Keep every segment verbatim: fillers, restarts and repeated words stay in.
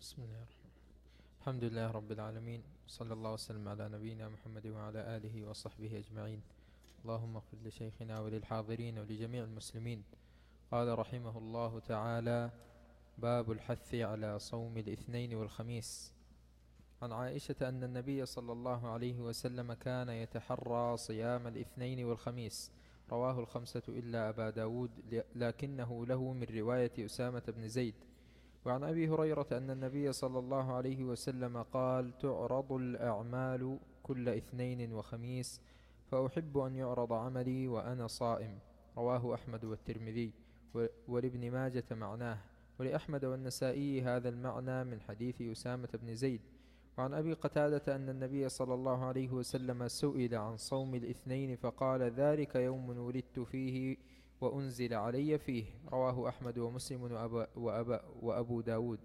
بسم الله الرحمن الرحيم. الحمد لله رب العالمين، صلى الله وسلم على نبينا محمد وعلى آله وصحبه أجمعين. اللهم اغفر لشيخنا وللحاضرين ولجميع المسلمين. قال رحمه الله تعالى: باب الحث على صوم الاثنين والخميس. عن عائشة أن النبي صلى الله عليه وسلم كان يتحرى صيام الاثنين والخميس. رواه الخمسة إلا أبا داود، لكنه له من رواية أسامة بن زيد. وعن أبي هريرة أن النبي صلى الله عليه وسلم قال: تعرض الأعمال كل اثنين وخميس، فأحب أن يعرض عملي وأنا صائم. رواه أحمد والترمذي، ولابن ماجة معناه، ولأحمد والنسائي هذا المعنى من حديث أسامة بن زيد. وعن أبي قتادة أن النبي صلى الله عليه وسلم سئل عن صوم الاثنين فقال: ذلك يوم ولدت فيه وأنزل علي فيه. رواه أحمد ومسلم وأبا وأبا وأبو داود.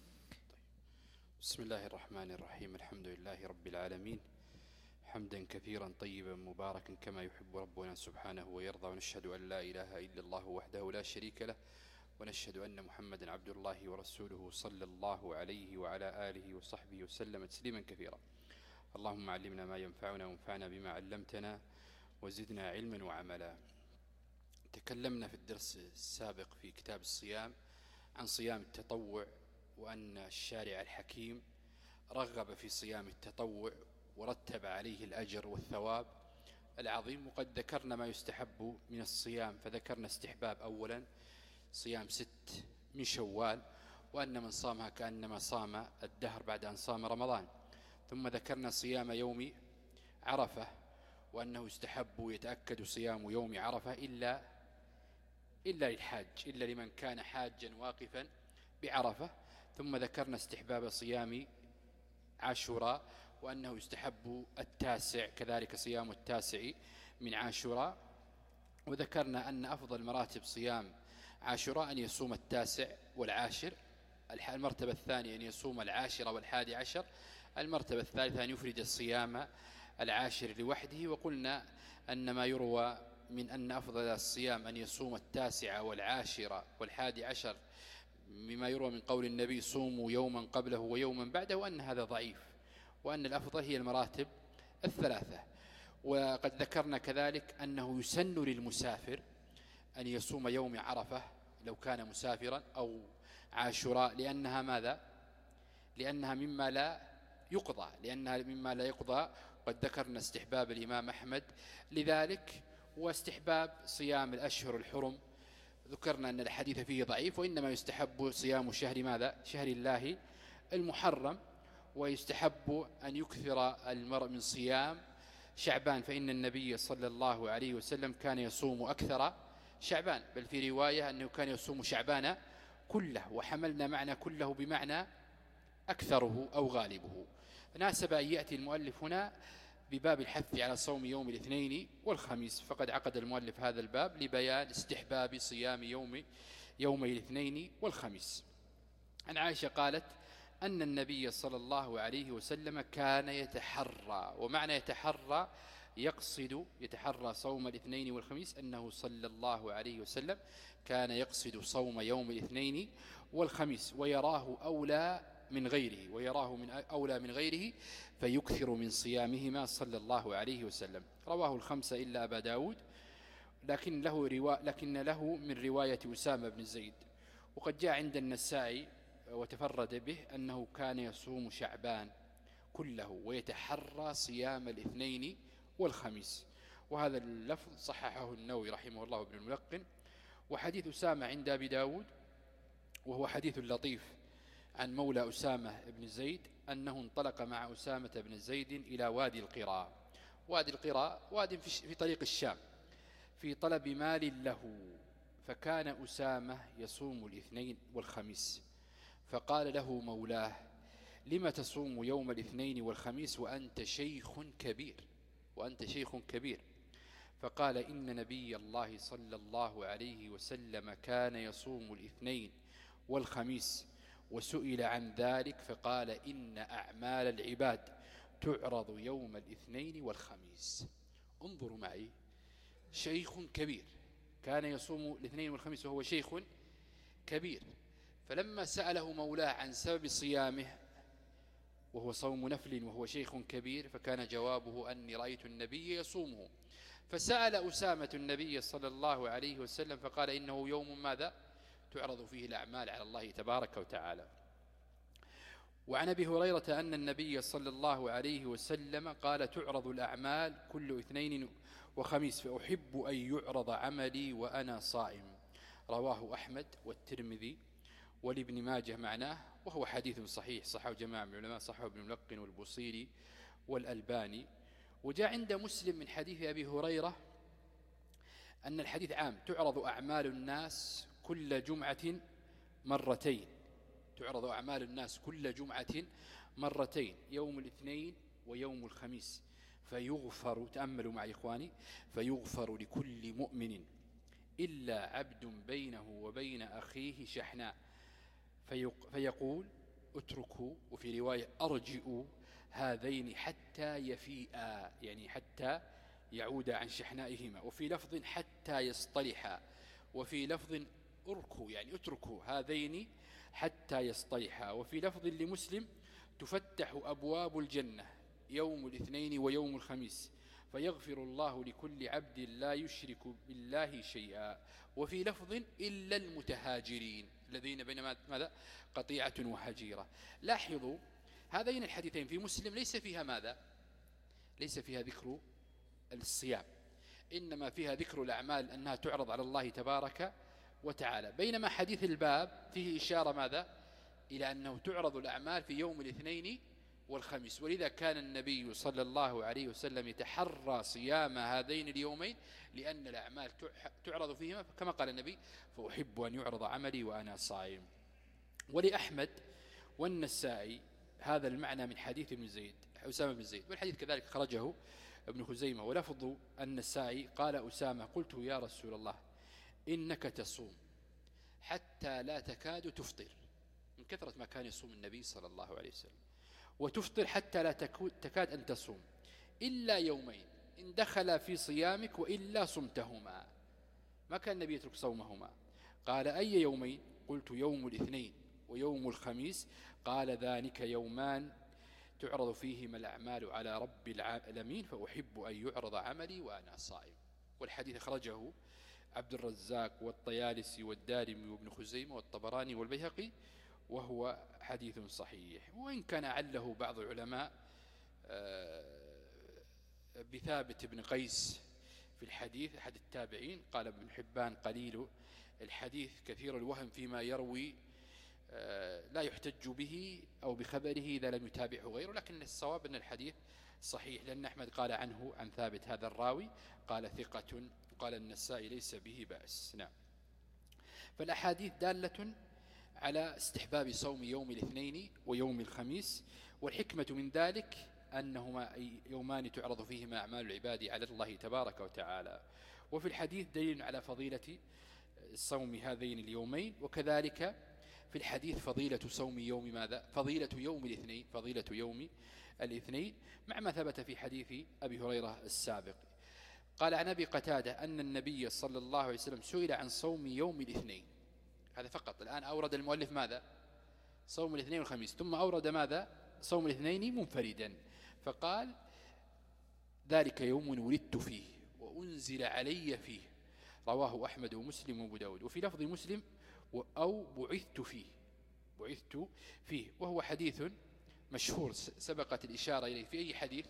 بسم الله الرحمن الرحيم. الحمد لله رب العالمين، حمدا كثيرا طيبا مباركا كما يحب ربنا سبحانه ويرضى، ونشهد أن لا إله إلا الله وحده لا شريك له، ونشهد أن محمدا عبد الله ورسوله صلى الله عليه وعلى آله وصحبه وسلم تسليما كثيرا. اللهم علمنا ما ينفعنا وانفعنا بما علمتنا وزدنا علما وعملا. تكلمنا في الدرس السابق في كتاب الصيام عن صيام التطوع، وأن الشارع الحكيم رغب في صيام التطوع ورتب عليه الأجر والثواب العظيم. وقد ذكرنا ما يستحب من الصيام، فذكرنا استحباب أولا صيام ست من شوال، وأن من صامها كأنما صام الدهر بعد أن صام رمضان. ثم ذكرنا صيام يوم عرفة، وأنه يستحب يتأكد صيام يوم عرفة إلا إلا للحاج، إلا لمن كان حاجا واقفا بعرفة. ثم ذكرنا استحباب صيام عاشوراء، وأنه يستحب التاسع كذلك صيام التاسع من عاشوراء. وذكرنا أن أفضل مراتب صيام عاشوراء أن يصوم التاسع والعاشر، المرتبة الثانية أن يصوم العاشر والحادي عشر، المرتبة الثالثة أن يفرد الصيام العاشر لوحده. وقلنا أن ما يروى من أن أفضل الصيام أن يصوم التاسع والعاشر والحادي عشر مما يروى من قول النبي: صوموا يوما قبله ويوما بعده، وأن هذا ضعيف، وأن الأفضل هي المراتب الثلاثة. وقد ذكرنا كذلك أنه يسن للمسافر أن يصوم يوم عرفة لو كان مسافرا، أو عاشوراء، لأنها ماذا؟ لأنها مما لا يقضى، لأنها مما لا يقضى. قد ذكرنا استحباب الإمام أحمد لذلك، واستحباب صيام الأشهر الحرم ذكرنا أن الحديث فيه ضعيف، وإنما يستحب صيام شهر ماذا؟ شهر الله المحرم. ويستحب أن يكثر المرء من صيام شعبان، فإن النبي صلى الله عليه وسلم كان يصوم أكثر شعبان، بل في رواية أنه كان يصوم شعبان كله، وحملنا معنى كله بمعنى أكثره أو غالبه. ناسب أن يأتي المؤلف هنا بباب الحث على صوم يوم الاثنين والخميس، فقد عقد المؤلف هذا الباب لبيان استحباب صيام يوم يوم الاثنين والخميس. عن عائشة قالت أن النبي صلى الله عليه وسلم كان يتحرى، ومعنى يتحرى يقصد يتحرى صوم الاثنين والخميس، أنه صلى الله عليه وسلم كان يقصد صوم يوم الاثنين والخميس، ويراه أولى من غيره ويراه من أولى من غيره فيكثر من صيامهما صلى الله عليه وسلم. رواه الخمسة إلا أبا داود، لكن له, روا... لكن له من رواية أسامة بن زيد. وقد جاء عند النسائي وتفرد به أنه كان يصوم شعبان كله ويتحرى صيام الاثنين والخميس، وهذا اللفظ صححه النووي رحمه الله ابن الملقن. وحديث أسامة عند أبي داود، وهو حديث لطيف عن مولى أسامة بن زيد أنه انطلق مع أسامة بن زيد إلى وادي القراء. وادي القراء وادي في طريق الشام، في طلب مال له، فكان أسامة يصوم الاثنين والخميس، فقال له مولاه: لم تصوم يوم الاثنين والخميس وأنت شيخ كبير وأنت شيخ كبير فقال: إن نبي الله صلى الله عليه وسلم كان يصوم الاثنين والخميس، وسئل عن ذلك فقال: إن أعمال العباد تعرض يوم الاثنين والخميس. انظروا معي، شيخ كبير كان يصوم الاثنين والخميس وهو شيخ كبير، فلما سأله مولاه عن سبب صيامه وهو صوم نفل وهو شيخ كبير، فكان جوابه أني رأيت النبي يصومه. فسأل أسامة النبي صلى الله عليه وسلم فقال إنه يوم ماذا تعرض فيه الأعمال على الله تبارك وتعالى. وعن أبي هريرة أن النبي صلى الله عليه وسلم قال تعرض الأعمال كل اثنين وخميس فأحب أن يعرض عملي وأنا صائم. رواه أحمد والترمذي ولابن ماجه معناه، وهو حديث صحيح صححه جماعة من العلماء، صححه ابن ملقن والبوصيري والألباني. وجاء عند مسلم من حديث أبي هريرة أن الحديث عام، تعرض أعمال الناس كل جمعة مرتين، تعرض أعمال الناس كل جمعة مرتين، يوم الاثنين ويوم الخميس، فيغفر، تأملوا مع إخواني، فيغفر لكل مؤمن إلا عبد بينه وبين أخيه شحناء فيقول اتركوا، وفي رواية أرجئوا هذين حتى يفيئا، يعني حتى يعود عن شحنائهما، وفي لفظ حتى يصطلحا، وفي لفظ اركوا يعني اتركوا هذين حتى يصطلحا، وفي لفظ لمسلم تفتح أبواب الجنة يوم الاثنين ويوم الخميس فيغفر الله لكل عبد لا يشرك بالله شيئا، وفي لفظ إلا المتهاجرين الذين بين ماذا قطيعة وهجيرة. لاحظوا هذين الحديثين في مسلم ليس فيها ماذا، ليس فيها ذكر الصيام، إنما فيها ذكر الأعمال أنها تعرض على الله تبارك وتعالى، بينما حديث الباب فيه إشارة ماذا إلى أنه تعرض الأعمال في يوم الاثنين والخميس، ولذا كان النبي صلى الله عليه وسلم يتحرى صيام هذين اليومين لأن الأعمال تعرض فيهما، كما قال النبي فأحب أن يعرض عملي وأنا صائم. ولأحمد والنسائي هذا المعنى من حديث ابن زيد أسامة بن زيد، والحديث كذلك خرجه ابن خزيمة، ولفظ النسائي قال أسامة قلت يا رسول الله إنك تصوم حتى لا تكاد تفطر، من كثرة ما كان يصوم النبي صلى الله عليه وسلم، وتفطر حتى لا تكاد أن تصوم إلا يومين إن دخل في صيامك وإلا صمتهما، ما كان النبي يترك صومهما. قال أي يومين؟ قلت يوم الاثنين ويوم الخميس. قال ذلك يومان تعرض فيهما الأعمال على رب العالمين فأحب أن يعرض عملي وأنا صائم. والحديث خرجه عبد الرزاق والطيالسي والدارمي وابن خزيمة والطبراني والبيهقي، وهو حديث صحيح، وإن كان أعله بعض العلماء بثابت بن قيس في الحديث أحد التابعين، قال ابن حبان قليل الحديث كثير الوهم فيما يروي لا يحتج به أو بخبره إذا لم يتابعه غيره، لكن الصواب أن الحديث صحيح، لأن أحمد قال عنه عن ثابت هذا الراوي قال ثقة، قال النسائي ليس به بأس. نعم. فالأحاديث دالة على استحباب صوم يوم الاثنين ويوم الخميس، والحكمة من ذلك أنهما يومان تعرض فيهما أعمال العباد على الله تبارك وتعالى. وفي الحديث دليل على فضيلة صوم هذين اليومين، وكذلك في الحديث فضيلة صوم يوم ماذا؟ فضيلة يوم الاثنين، فضيلة يوم الاثنين، مع ما ثبت في حديث أبي هريرة السابق. قال عن أبي قتادة أن النبي صلى الله عليه وسلم سئل عن صوم يوم الاثنين، هذا فقط. الآن أورد المؤلف ماذا؟ صوم الاثنين والخميس، ثم أورد ماذا؟ صوم الاثنين منفردا، فقال ذلك يوم ولدت فيه وأنزل علي فيه. رواه أحمد ومسلم وابو داود، وفي لفظ مسلم أو بعثت فيه، بعثت فيه، وهو حديث مشهور سبقت الإشارة إليه. في أي حديث؟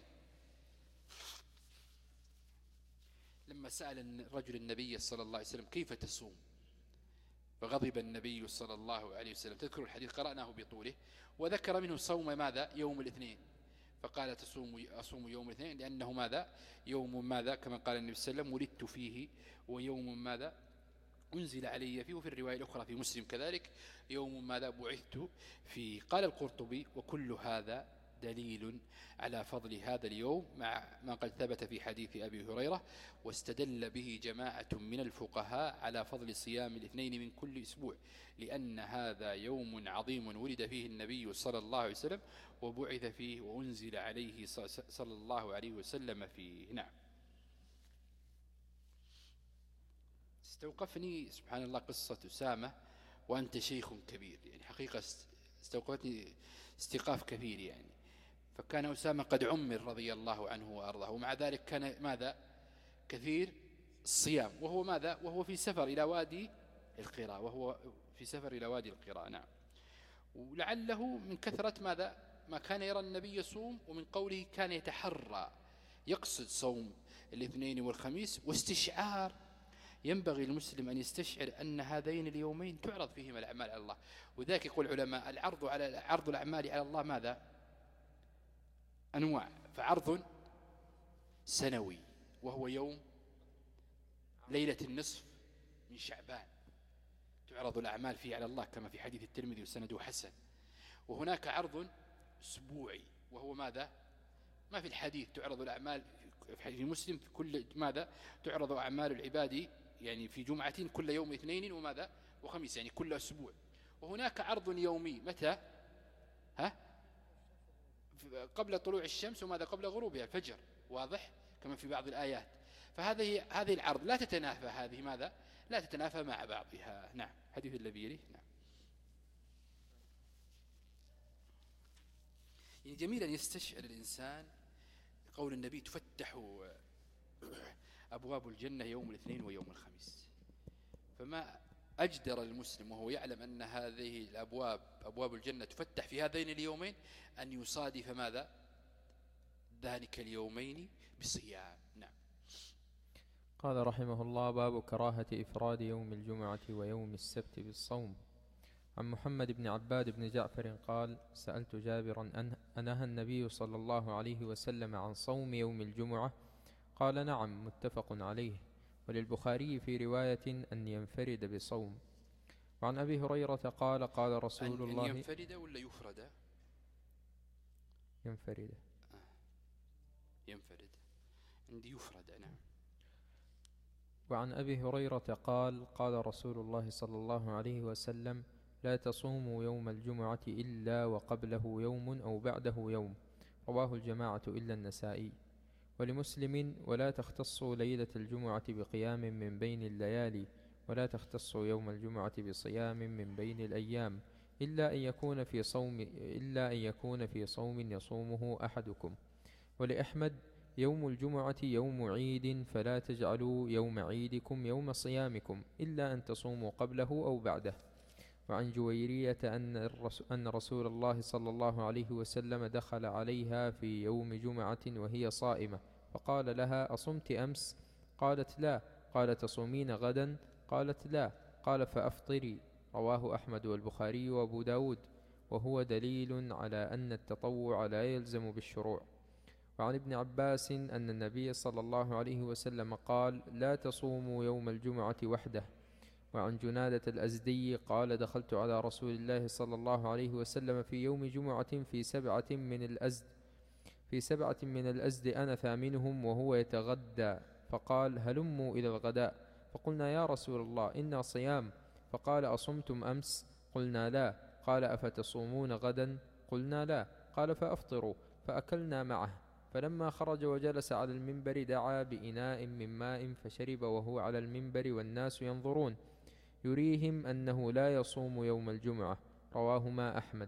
لما سأل الرجل النبي صلى الله عليه وسلم كيف تصوم، فغضب النبي صلى الله عليه وسلم، تذكر الحديث قرأناه بطوله، وذكر منه صوم ماذا؟ يوم الاثنين، فقال تصوم أصوم يوم الاثنين لأنه ماذا؟ يوم ماذا؟ كما قال النبي صلى الله عليه وسلم ولدت فيه، ويوم ماذا؟ أنزل علي فيه. وفي الرواية الأخرى في مسلم كذلك يوم ماذا؟ بعثت فيه. قال القرطبي وكل هذا دليل على فضل هذا اليوم مع ما قد ثبت في حديث أبي هريرة، واستدل به جماعة من الفقهاء على فضل صيام الاثنين من كل أسبوع، لأن هذا يوم عظيم ولد فيه النبي صلى الله عليه وسلم وبعث فيه وأنزل عليه صلى الله عليه وسلم فيه. نعم. استوقفني سبحان الله قصة أسامة وأنت شيخ كبير. يعني حقيقة استوقفتني استيقاف كثير يعني. فكان أسامة قد عمر رضي الله عنه وأرضاه، ومع ذلك كان ماذا كثير الصيام، وهو ماذا وهو في سفر إلى وادي القراء، وهو في سفر إلى وادي القراء. نعم. ولعله من كثرة ماذا ما كان يرى النبي يصوم، ومن قوله كان يتحرى يقصد صوم الاثنين والخميس، واستشعار ينبغي المسلم أن يستشعر أن هذين اليومين تعرض فيهما الأعمال على الله. وذلك يقول العلماء العرض على عرض الأعمال على الله ماذا أنواع. فعرض سنوي وهو يوم ليلة النصف من شعبان، تعرض الأعمال فيه على الله كما في حديث الترمذي وسنده حسن. وهناك عرض أسبوعي وهو ماذا ما في الحديث تعرض الأعمال في حديث مسلم في كل ماذا تعرض أعمال العباد يعني في جمعة كل يوم اثنين وماذا وخميس، يعني كل أسبوع. وهناك عرض يومي متى ها قبل طلوع الشمس وماذا قبل غروبها الفجر، واضح كما في بعض الآيات. فهذه هذه العرض لا تتنافى، هذه ماذا لا تتنافى مع بعضها. نعم. حديث الذي يليه. نعم. يعني جميل أن يستشعر الإنسان قول النبي تفتح أبواب الجنة يوم الاثنين ويوم الخميس. فما أجدر المسلم وهو يعلم أن هذه الأبواب أبواب الجنة تفتح في هذين اليومين أن يصادف ماذا ذلك اليومين بصيام. نعم. قال رحمه الله: باب كراهة إفراد يوم الجمعة ويوم السبت بالصوم. عن محمد بن عباد بن جعفر قال: سألت جابرا أنهى النبي صلى الله عليه وسلم عن صوم يوم الجمعة؟ قال: نعم، متفق عليه. وللبخاري في رواية أن ينفرد بصوم. وعن أبي هريرة قال: قال رسول الله أن ينفرد ولا يفرد؟ ينفرد. آه. ينفرد عندي يفرد. نعم. وعن أبي هريرة قال: قال رسول الله صلى الله عليه وسلم: لا تصوموا يوم الجمعة إلا وقبله يوم أو بعده يوم. رواه الجماعة إلا النسائي. ولمسلم: ولا تختصوا ليلة الجمعة بقيام من بين الليالي، ولا تختصوا يوم الجمعة بصيام من بين الأيام، إلا أن يكون في صوم إلا أن يكون في صوم يصومه أحدكم. ولأحمد: يوم الجمعة يوم عيد، فلا تجعلوا يوم عيدكم يوم صيامكم، إلا أن تصوموا قبله أو بعده. وعن جويرية أن رسول الله صلى الله عليه وسلم دخل عليها في يوم جمعة وهي صائمة، فقال لها: أصمت أمس؟ قالت: لا. قال: تصومين غدا؟ قالت: لا. قال: فأفطري. رواه أحمد والبخاري وأبو داود، وهو دليل على أن التطوع لا يلزم بالشروع. وعن ابن عباس أن النبي صلى الله عليه وسلم قال: لا تصوموا يوم الجمعة وحده. وعن جنادة الأزدي قال: دخلت على رسول الله صلى الله عليه وسلم في يوم جمعة في سبعة من الأزد في سبعة من الأزد أنا ثامنهم وهو يتغدى، فقال: هلموا إلى الغداء. فقلنا: يا رسول الله إنا صيام. فقال: أصمتم أمس؟ قلنا: لا. قال: أفتصومون غدا؟ قلنا: لا. قال: فأفطروا. فأكلنا معه. فلما خرج وجلس على المنبر دعا بإناء من ماء فشرب وهو على المنبر والناس ينظرون، يريهم أنه لا يصوم يوم الجمعة. رواهما أحمد.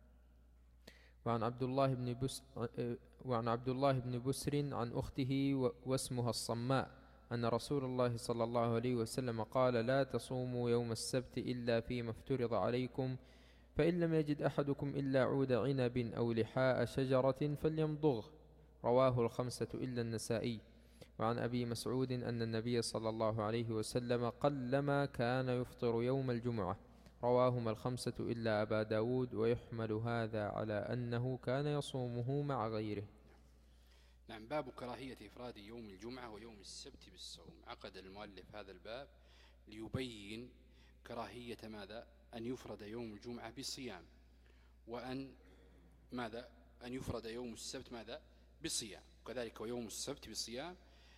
وعن عبد الله بن بس وعن عبد الله بن بسر عن أخته واسمها الصماء أن رسول الله صلى الله عليه وسلم قال: لا تصوموا يوم السبت إلا فيما افترض عليكم، فإن لم يجد أحدكم إلا عود عنب أو لحاء شجرة فليمضغ. رواه الخمسة إلا النسائي. وعن أبي مسعود أن النبي صلى الله عليه وسلم قلما كان يفطر يوم الجمعة. رواهما الخمسة إلا أبا داود، ويحمل هذا على أنه كان يصومه مع غيره. نعم. باب كراهية إفراد يوم الجمعة ويوم السبت بالصوم. عقد المؤلف هذا الباب ليبين كراهية ماذا أن يفرد يوم الجمعة بصيام، وأن ماذا أن يفرد يوم السبت ماذا بصيام، وكذلك ويوم السبت بصيام.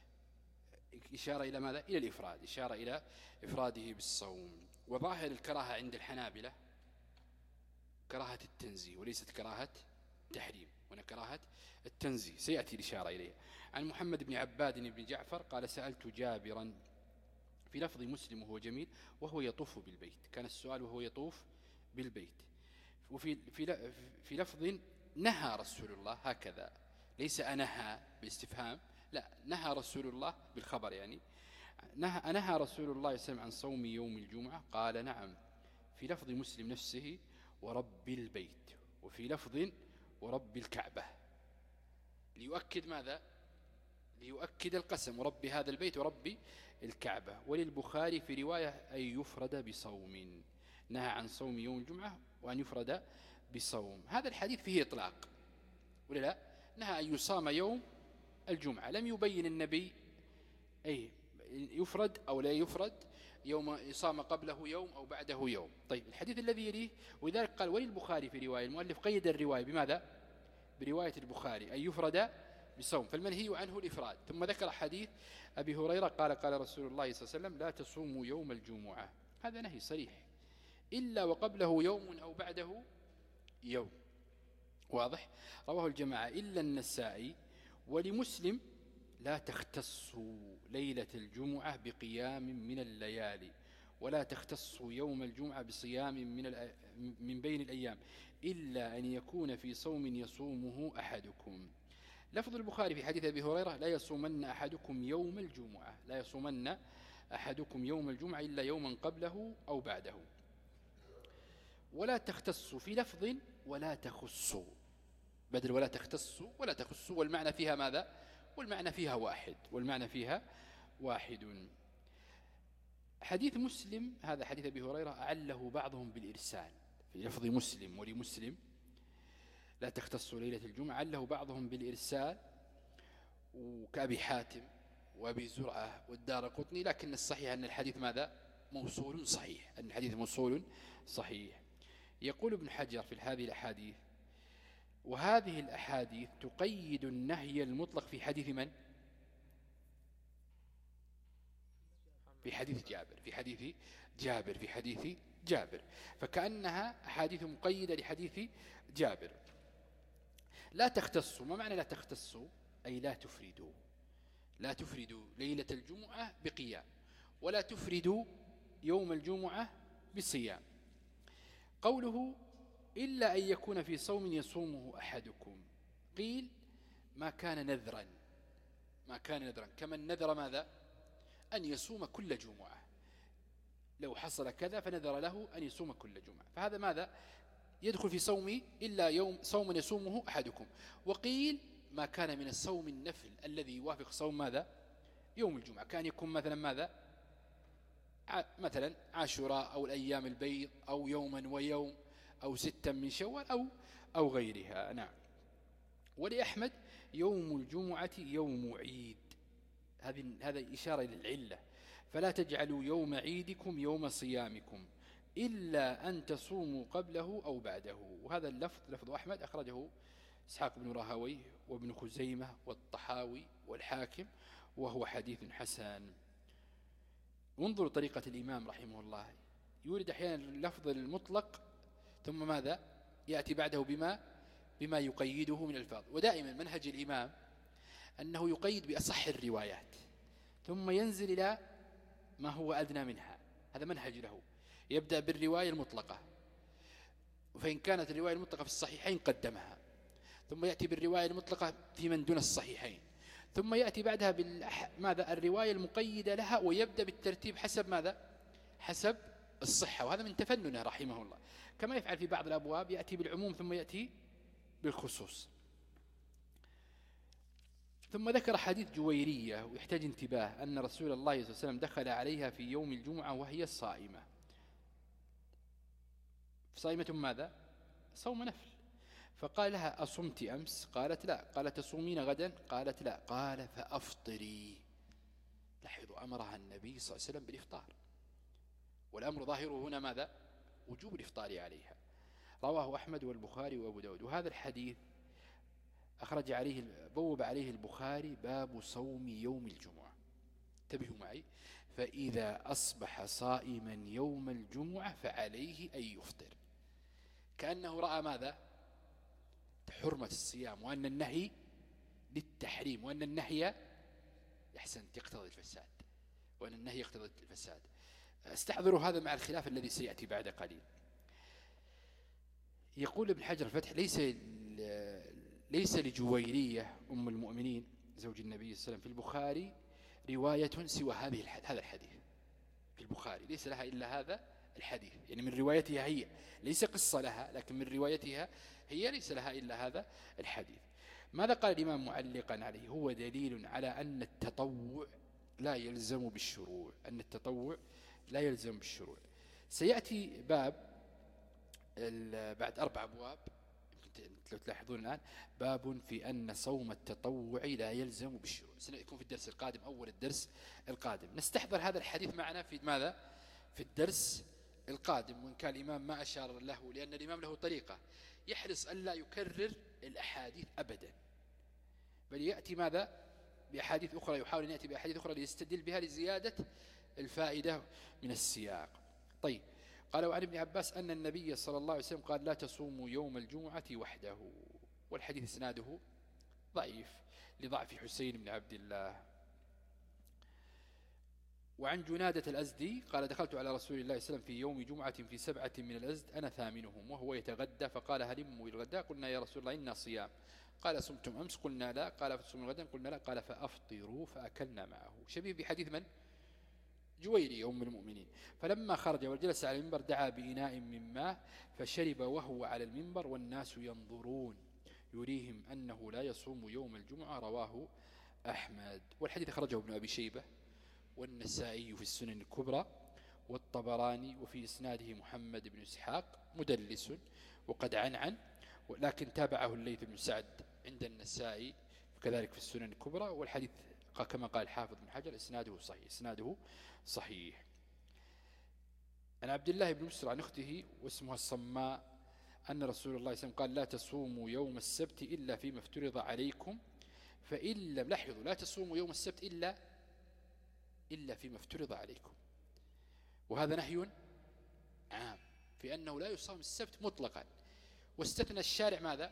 إشارة إلى ماذا إلى الإفراد، إشارة إلى إفراده بالصوم. وظاهر الكراهة عند الحنابلة كراهة التنزيه وليست كراهة تحريم، هنا كراهة التنزيه سيأتي الإشارة إليها. عن محمد بن عباد بن جعفر قال: سألت جابرا في لفظ مسلم وهو جميل وهو يطوف بالبيت، كان السؤال وهو يطوف بالبيت. وفي في في لفظ نهى رسول الله، هكذا ليس أنهى بالاستفهام، لا، نهى رسول الله بالخبر، يعني نهى, نهى رسول الله صلى الله عليه وسلم عن صوم يوم الجمعة، قال نعم. في لفظ مسلم نفسه ورب البيت، وفي لفظ ورب الكعبة، ليؤكد ماذا؟ ليؤكد القسم، ورب هذا البيت ورب الكعبة. وللبخاري في رواية أن يفرد بصوم، نهى عن صوم يوم الجمعة وأن يفرد بصوم. هذا الحديث فيه إطلاق ولا لا؟ نهى أن يصام يوم الجمعة، لم يبين النبي أي يفرد أو لا يفرد، يوم يصام قبله يوم أو بعده يوم. طيب الحديث الذي يليه، ولذلك قال وللبخاري في رواية، المؤلف قيد الرواية بماذا؟ برواية البخاري أن يفرد بصوم، فالمنهي عنه الإفراد. ثم ذكر حديث أبي هريرة قال قال رسول الله صلى الله عليه وسلم لا تصوموا يوم الجمعة، هذا نهي صريح، إلا وقبله يوم أو بعده يوم، واضح؟ رواه الجماعة إلا النسائي. ولمسلم لا تختصوا ليلة الجمعة بقيام من الليالي، ولا تختصوا يوم الجمعة بصيام من, من بين الأيام، إلا أن يكون في صوم يصومه أحدكم. لفظ البخاري في حديث أبي هريرة لا يصومن أحدكم يوم الجمعة، لا يصومن أحدكم يوم الجمعة إلا يوما قبله أو بعده. ولا تختصوا في لفظ ولا تخصوا، بدل ولا تختصوا ولا تخصوا، والمعنى فيها ماذا؟ والمعنى فيها واحد، والمعنى فيها واحد. حديث مسلم هذا حديث أبي هريرة أعله بعضهم بالإرسال، في لفظ مسلم ولمسلم لا تختصوا ليلة الجمعة، أعله بعضهم بالإرسال وكأبي حاتم وأبي زرعة والدارقطني، لكن الصحيح أن الحديث ماذا؟ موصول صحيح، أن الحديث موصول صحيح. يقول ابن حجر في هذه الأحاديث: وهذه الأحاديث تقيد النهي المطلق في حديث من؟ في حديث جابر، في حديث جابر في حديث جابر فكأنها أحاديث مقيدة لحديث جابر. لا تختصوا، ما معنى لا تختصوا؟ أي لا تفردوا، لا تفردوا ليلة الجمعة بقيام، ولا تفردوا يوم الجمعة بصيام. قوله إلا أن يكون في صوم يصومه أحدكم، قيل ما كان نذرا، ما كان نذرا كمن نذر ماذا؟ أن يصوم كل جمعة، لو حصل كذا فنذر له أن يصوم كل جمعة، فهذا ماذا؟ يدخل في صوم إلا يوم صوم يصومه أحدكم. وقيل ما كان من الصوم النفل الذي يوافق صوم ماذا؟ يوم الجمعة، كان يكون مثلا ماذا؟ مثلا عاشوراء أو الأيام البيض أو يوما ويوم أو ستا من شوال أو أو غيرها. نعم. ولأحمد يوم الجمعة يوم عيد، هذه هذا إشارة للعلة، فلا تجعلوا يوم عيدكم يوم صيامكم إلا أن تصوموا قبله أو بعده. وهذا اللفظ لفظ أحمد أخرجه إسحاق بن راهويه وابن خزيمة والطحاوي والحاكم، وهو حديث حسن. انظروا طريقة الإمام رحمه الله، يورد أحيانا اللفظ المطلق ثم ماذا؟ يأتي بعده بما بما يقيده من الفاظ. ودائما منهج الإمام أنه يقيد بأصح الروايات ثم ينزل إلى ما هو أدنى منها، هذا منهج له. يبدأ بالرواية المطلقة، فإن كانت الرواية المطلقة في الصحيحين قدمها، ثم يأتي بالرواية المطلقة في من دون الصحيحين، ثم يأتي بعدها بالماذا؟ الرواية المقيدة لها، ويبدأ بالترتيب حسب ماذا؟ حسب الصحة. وهذا من تفننه رحمه الله، كما يفعل في بعض الأبواب، يأتي بالعموم ثم يأتي بالخصوص. ثم ذكر حديث جويرية، ويحتاج انتباه، أن رسول الله صلى الله عليه وسلم دخل عليها في يوم الجمعة وهي صائمة. صائمة ماذا؟ صوم نفل. فقال لها أصمت أمس؟ قالت لا. قال تصومين غدا؟ قالت لا. قال فأفطري. لاحظوا أمرها النبي صلى الله عليه وسلم بالإفطار، والأمر ظاهره هنا ماذا؟ وجوب الإفطار عليها. رواه أحمد والبخاري وأبو داود. وهذا الحديث أخرج عليه بوب عليه البخاري باب صوم يوم الجمعة. انتبهوا معي: فإذا أصبح صائما يوم الجمعة فعليه أن يفطر، كأنه رأى ماذا؟ حرمة الصيام، وأن النهي للتحريم، وأن النهي يحسن يقتضي الفساد. وأن النهي يقتضي الفساد. استحضروا هذا مع الخلاف الذي سيأتي بعد قليل. يقول ابن حجر الفتح: ليس ليس لجويرية أم المؤمنين زوج النبي صلى الله عليه وسلم في البخاري رواية سوى هذه هذا الحديث. في البخاري ليس لها إلا هذا الحديث، يعني من روايتها هي، ليس قصة لها، لكن من روايتها هي ليس لها إلا هذا الحديث. ماذا قال الإمام معلقا عليه؟ هو دليل على أن التطوع لا يلزم بالشروع، أن التطوع لا يلزم بالشروع. سيأتي باب بعد أربع أبواب لو تلاحظون الآن، باب في أن صوم التطوع لا يلزم بالشروع، سيكون في الدرس القادم، أول الدرس القادم. نستحضر هذا الحديث معنا في ماذا؟ في الدرس القادم. وإن كان الإمام ما أشار له، لأن الإمام له طريقة يحرص أن لا يكرر الأحاديث أبدا، بل يأتي ماذا؟ بأحاديث أخرى، يحاول أن يأتي بأحاديث أخرى ليستدل بها لزيادة الفائدة من السياق. طيب، قال: وعن ابن عباس أن النبي صلى الله عليه وسلم قال: لا تصوموا يوم الجمعة وحده. والحديث اسناده ضعيف لضعف حسين بن عبد الله. وعن جنادة الأزدي قال: دخلت على رسول الله صلى الله عليه وسلم في يوم جمعة في سبعة من الأزد أنا ثامنهم وهو يتغدى، فقال: هلموا إلى الغداء. قلنا: يا رسول الله إنا صيام. قال: صمتم أمس؟ قلنا: لا. قال: فتصوموا غدا؟ قلنا: لا. قال: فأفطروا. فأكلنا معه. شبيه بحديث من؟ جويري أم المؤمنين. فلما خرج وجلس على المنبر دعا بإناء من ماء فشرب وهو على المنبر والناس ينظرون يريهم أنه لا يصوم يوم الجمعة. رواه أحمد. والحديث خرجه ابن أبي شيبة والنسائي في السنن الكبرى والطبراني، وفي إسناده محمد بن إسحاق مدلس وقد عنعن، لكن تابعه الليث بن سعد عند النسائي وكذلك في السنن الكبرى. والحديث كما قال الحافظ بن حجر إسناده صحيح، إسناده صحيح. عن عبد الله بن مسر عن أخته واسمها الصماء أن رسول الله صلى الله عليه وسلم قال: لا تصوموا يوم السبت إلا فيما افترض عليكم، فإن لم لاحظوا لا تصوموا يوم السبت إلا إلا فيما افترض عليكم. وهذا نهي عام في أنه لا يصام السبت مطلقا، واستثنى الشارع ماذا؟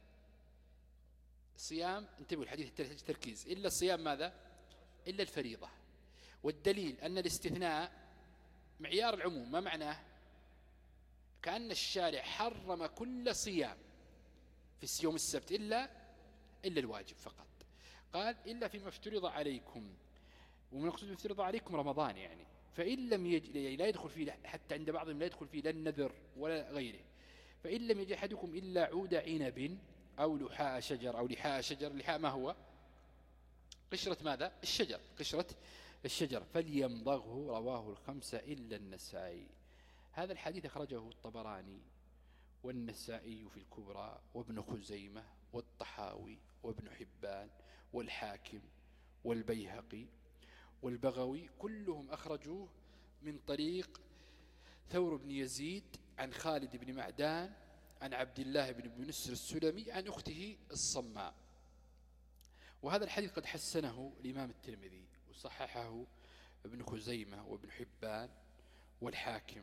صيام، انتبهوا الحديث تركيز، إلا الصيام ماذا؟ إلا الفريضة. والدليل أن الاستثناء معيار العموم. ما معناه؟ كأن الشارع حرم كل صيام في يوم السبت إلا إلا الواجب فقط. قال: إلا فيما افترض عليكم، ومن يقصد افترض عليكم رمضان يعني. فإن لم يجد، يعني لا يدخل فيه، حتى عند بعضهم لا يدخل فيه لا النذر ولا غيره. فإن لم يجد أحدكم إلا عود عنب أو لحاء شجر أو لحاء شجر. لحاء ما هو؟ قشرة ماذا؟ الشجر، قشرة الشجر. فليمضغه. رواه الخمسة إلا النسائي. هذا الحديث أخرجه الطبراني والنسائي في الكبرى وابن خزيمة والطحاوي وابن حبان والحاكم والبيهقي والبغوي، كلهم أخرجوه من طريق ثور بن يزيد عن خالد بن معدان عن عبد الله بن بنسر السلمي عن أخته الصماء. وهذا الحديث قد حسنه الإمام الترمذي وصححه ابن خزيمة وابن حبان والحاكم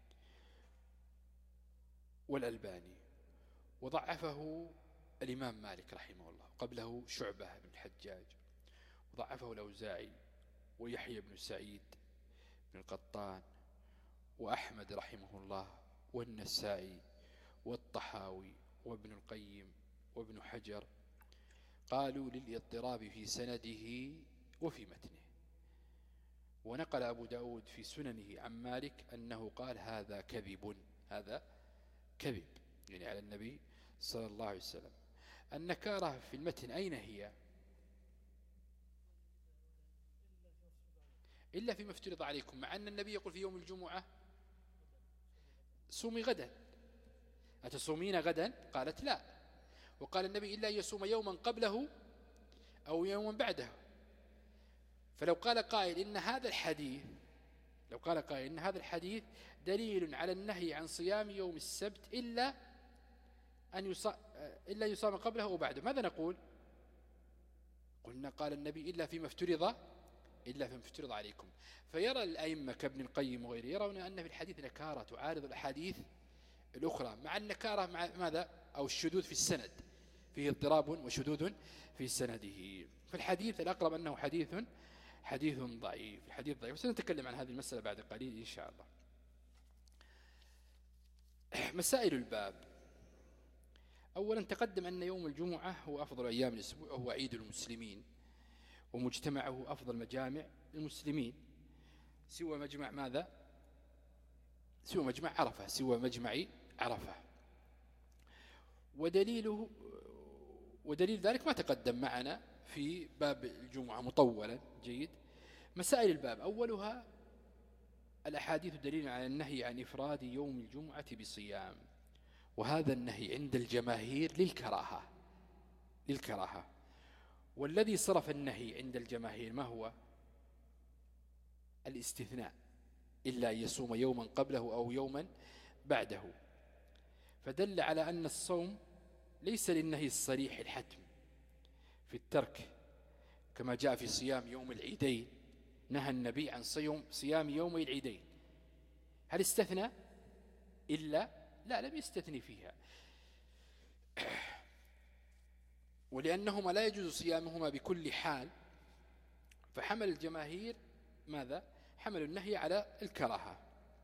والألباني، وضعفه الإمام مالك رحمه الله، قبله شعبة بن الحجاج، وضعفه الأوزاعي ويحيى بن سعيد بن القطان وأحمد رحمه الله والنسائي والطحاوي وابن القيم وابن حجر. قالوا للاضطراب في سنده وفي متنه. ونقل أبو داود في سننه عن مالك أنه قال: هذا كذب، هذا كذب، يعني على النبي صلى الله عليه وسلم. النكارة في المتن أين هي؟ إلا فيما افترض عليكم، مع أن النبي يقول في يوم الجمعة: صومي غدا، أتصومين غدا؟ قالت: لا. وقال النبي: إلا أن يصوم يوما قبله أو يوما بعده. فلو قال قائل إن هذا الحديث لو قال قائل إن هذا الحديث دليل على النهي عن صيام يوم السبت إلا أن يصام إلا يصام قبله أو بعده، ماذا نقول؟ قلنا قال النبي: إلا فيما افترض إلا فيما افترض عليكم. فيرى الأئمة كابن القيم وغيره يرون أن في الحديث نكارة تعارض الأحاديث الأخرى، مع النكارة مع ماذا؟ أو الشذوذ في السند، فيه اضطراب وشذوذ في سنده. فالحديث الأقرب أنه حديث حديث ضعيف. الحديث ضعيف، سنتكلم عن هذه المسألة بعد قليل إن شاء الله. مسائل الباب. أولا تقدم أن يوم الجمعة هو أفضل أيام الأسبوع وهو عيد المسلمين، ومجتمعه أفضل مجامع المسلمين سوى مجمع ماذا؟ سوى مجمع عرفة، سوى مجمع عرفة. ودليله ودليل ذلك ما تقدم معنا في باب الجمعة مطولا. جيد. مسائل الباب. أولها الأحاديث دليل على النهي عن إفراد يوم الجمعة بصيام، وهذا النهي عند الجماهير للكراهة للكراهة والذي صرف النهي عند الجماهير ما هو؟ الاستثناء، إلا أن يصوم يوما قبله أو يوما بعده. فدل على أن الصوم ليس للنهي الصريح الحتم في الترك، كما جاء في صيام يوم العيدين، نهى النبي عن صيام صيام يومي العيدين. هل استثنى؟ إلا لا، لم يستثني فيها، ولأنهما لا يجوز صيامهما بكل حال، فحمل الجماهير ماذا؟ حمل النهي على الكراهة.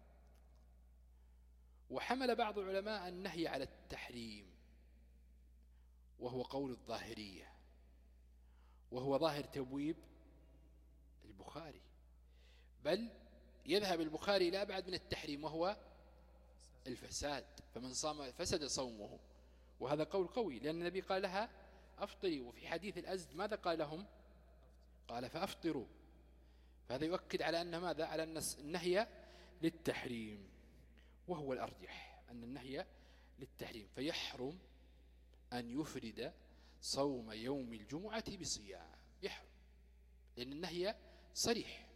وحمل بعض العلماء النهي على التحريم، وهو قول الظاهرية، وهو ظاهر تبويب البخاري، بل يذهب البخاري إلى أبعد من التحريم وهو الفساد، فمن صام فسد صومه، وهذا قول قوي، لأن النبي قال لها أفطري، وفي حديث الأزد ماذا قال لهم؟ قال فأفطروا. فهذا يؤكد على أن ماذا؟ على أن النهي للتحريم، وهو الأرجح أن النهي للتحريم، فيحرم أن يفرد صوم يوم الجمعة بصيام، يحرم، لأن النهي صريح.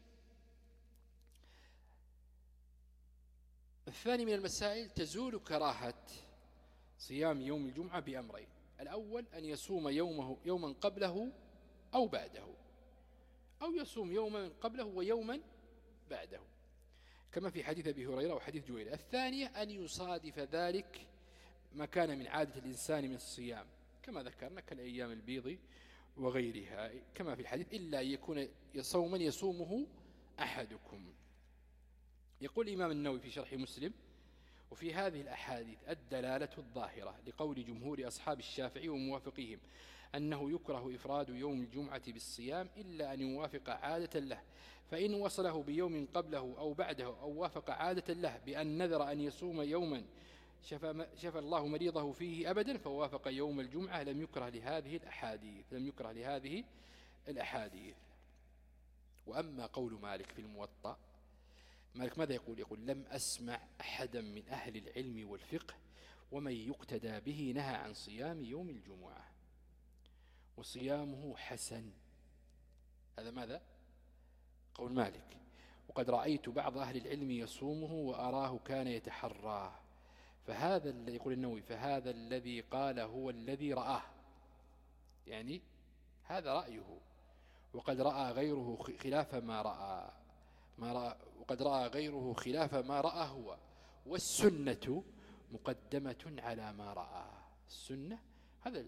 الثاني من المسائل تزول كراهة صيام يوم الجمعة بأمرين: الأول أن يصوم يومه يوما قبله أو بعده، أو يصوم يوما قبله ويوما بعده، كما في حديث أبي هريرة وحديث جويرة. الثانية أن يصادف ذلك ما كان من عادة الإنسان من الصيام، كما ذكرنا كالأيام البيض وغيرها، كما في الحديث إلا يكون صوما يصومه أحدكم. يقول الإمام النووي في شرح مسلم: وفي هذه الأحاديث الدلالة الظاهرة لقول جمهور أصحاب الشافعي وموافقيهم أنه يكره إفراد يوم الجمعة بالصيام إلا أن يوافق عادة له، فإن وصله بيوم قبله أو بعده أو وافق عادة له بأن نذر أن يصوم يوما شفى, شفى الله مريضه فيه أبدا فوافق يوم الجمعة لم يكره لهذه الأحاديث لم يكره لهذه الأحاديث. وأما قول مالك في الموطأ، مالك ماذا يقول؟ يقول: لم أسمع أحدا من أهل العلم والفقه ومن يقتدى به نهى عن صيام يوم الجمعة، وصيامه حسن. هذا ماذا؟ قول مالك. وقد رأيت بعض أهل العلم يصومه وأراه كان يتحراه، فهذا الذي يقول النووي فهذا الذي قال هو الذي رآه، يعني هذا رأيه، وقد رأى غيره خلاف ما رأى ما رأى وقد رأى غيره خلاف ما رأى هو، والسنة مقدمة على ما رأى. السنة هذا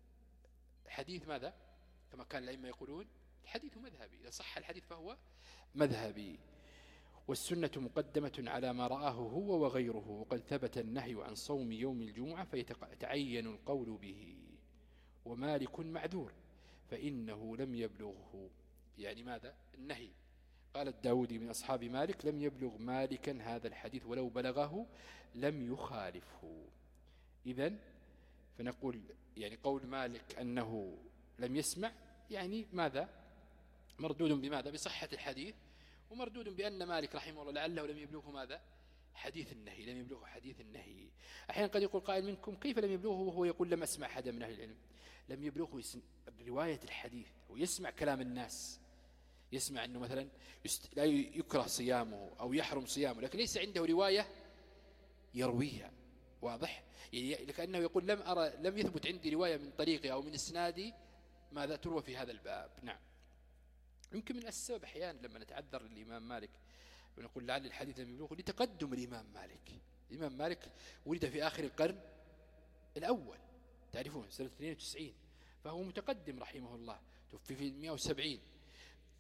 الحديث ماذا؟ كما كان الأئمة يقولون الحديث مذهبي، إذا صح الحديث فهو مذهبي، والسنة مقدمة على ما رآه هو وغيره، وقد ثبت النهي عن صوم يوم الجمعة فيتعين القول به، ومالك معذور فإنه لم يبلغه. يعني ماذا؟ النهي. قال الداودي من أصحاب مالك: لم يبلغ مالكا هذا الحديث ولو بلغه لم يخالفه. إذن فنقول يعني قول مالك أنه لم يسمع يعني ماذا؟ مردود بماذا؟ بصحة الحديث، ومردود بأن مالك رحمه الله لعله لم يبلغه ماذا؟ حديث النهي، لم يبلغه حديث النهي. أحيانا قد يقول قائل منكم: كيف لم يبلغه وهو يقول لم أسمع أحدا من أهل العلم؟ لم يبلغه رواية الحديث، ويسمع كلام الناس، يسمع أنه مثلا لا يكره صيامه أو يحرم صيامه، لكن ليس عنده رواية يرويها، واضح؟ يعني لكأنه يقول لم أرى لم يثبت عندي رواية من طريقي أو من إسنادي ماذا تروى في هذا الباب. نعم، يمكن من السبب أحيانا لما نتعذر للإمام مالك ونقول لعل الحديث لم يبلغه لتقدم الإمام مالك. الإمام مالك ولد في آخر القرن الأول، تعرفون سنة اثنين وتسعين، فهو متقدم رحمه الله، توفي في مئة وسبعين،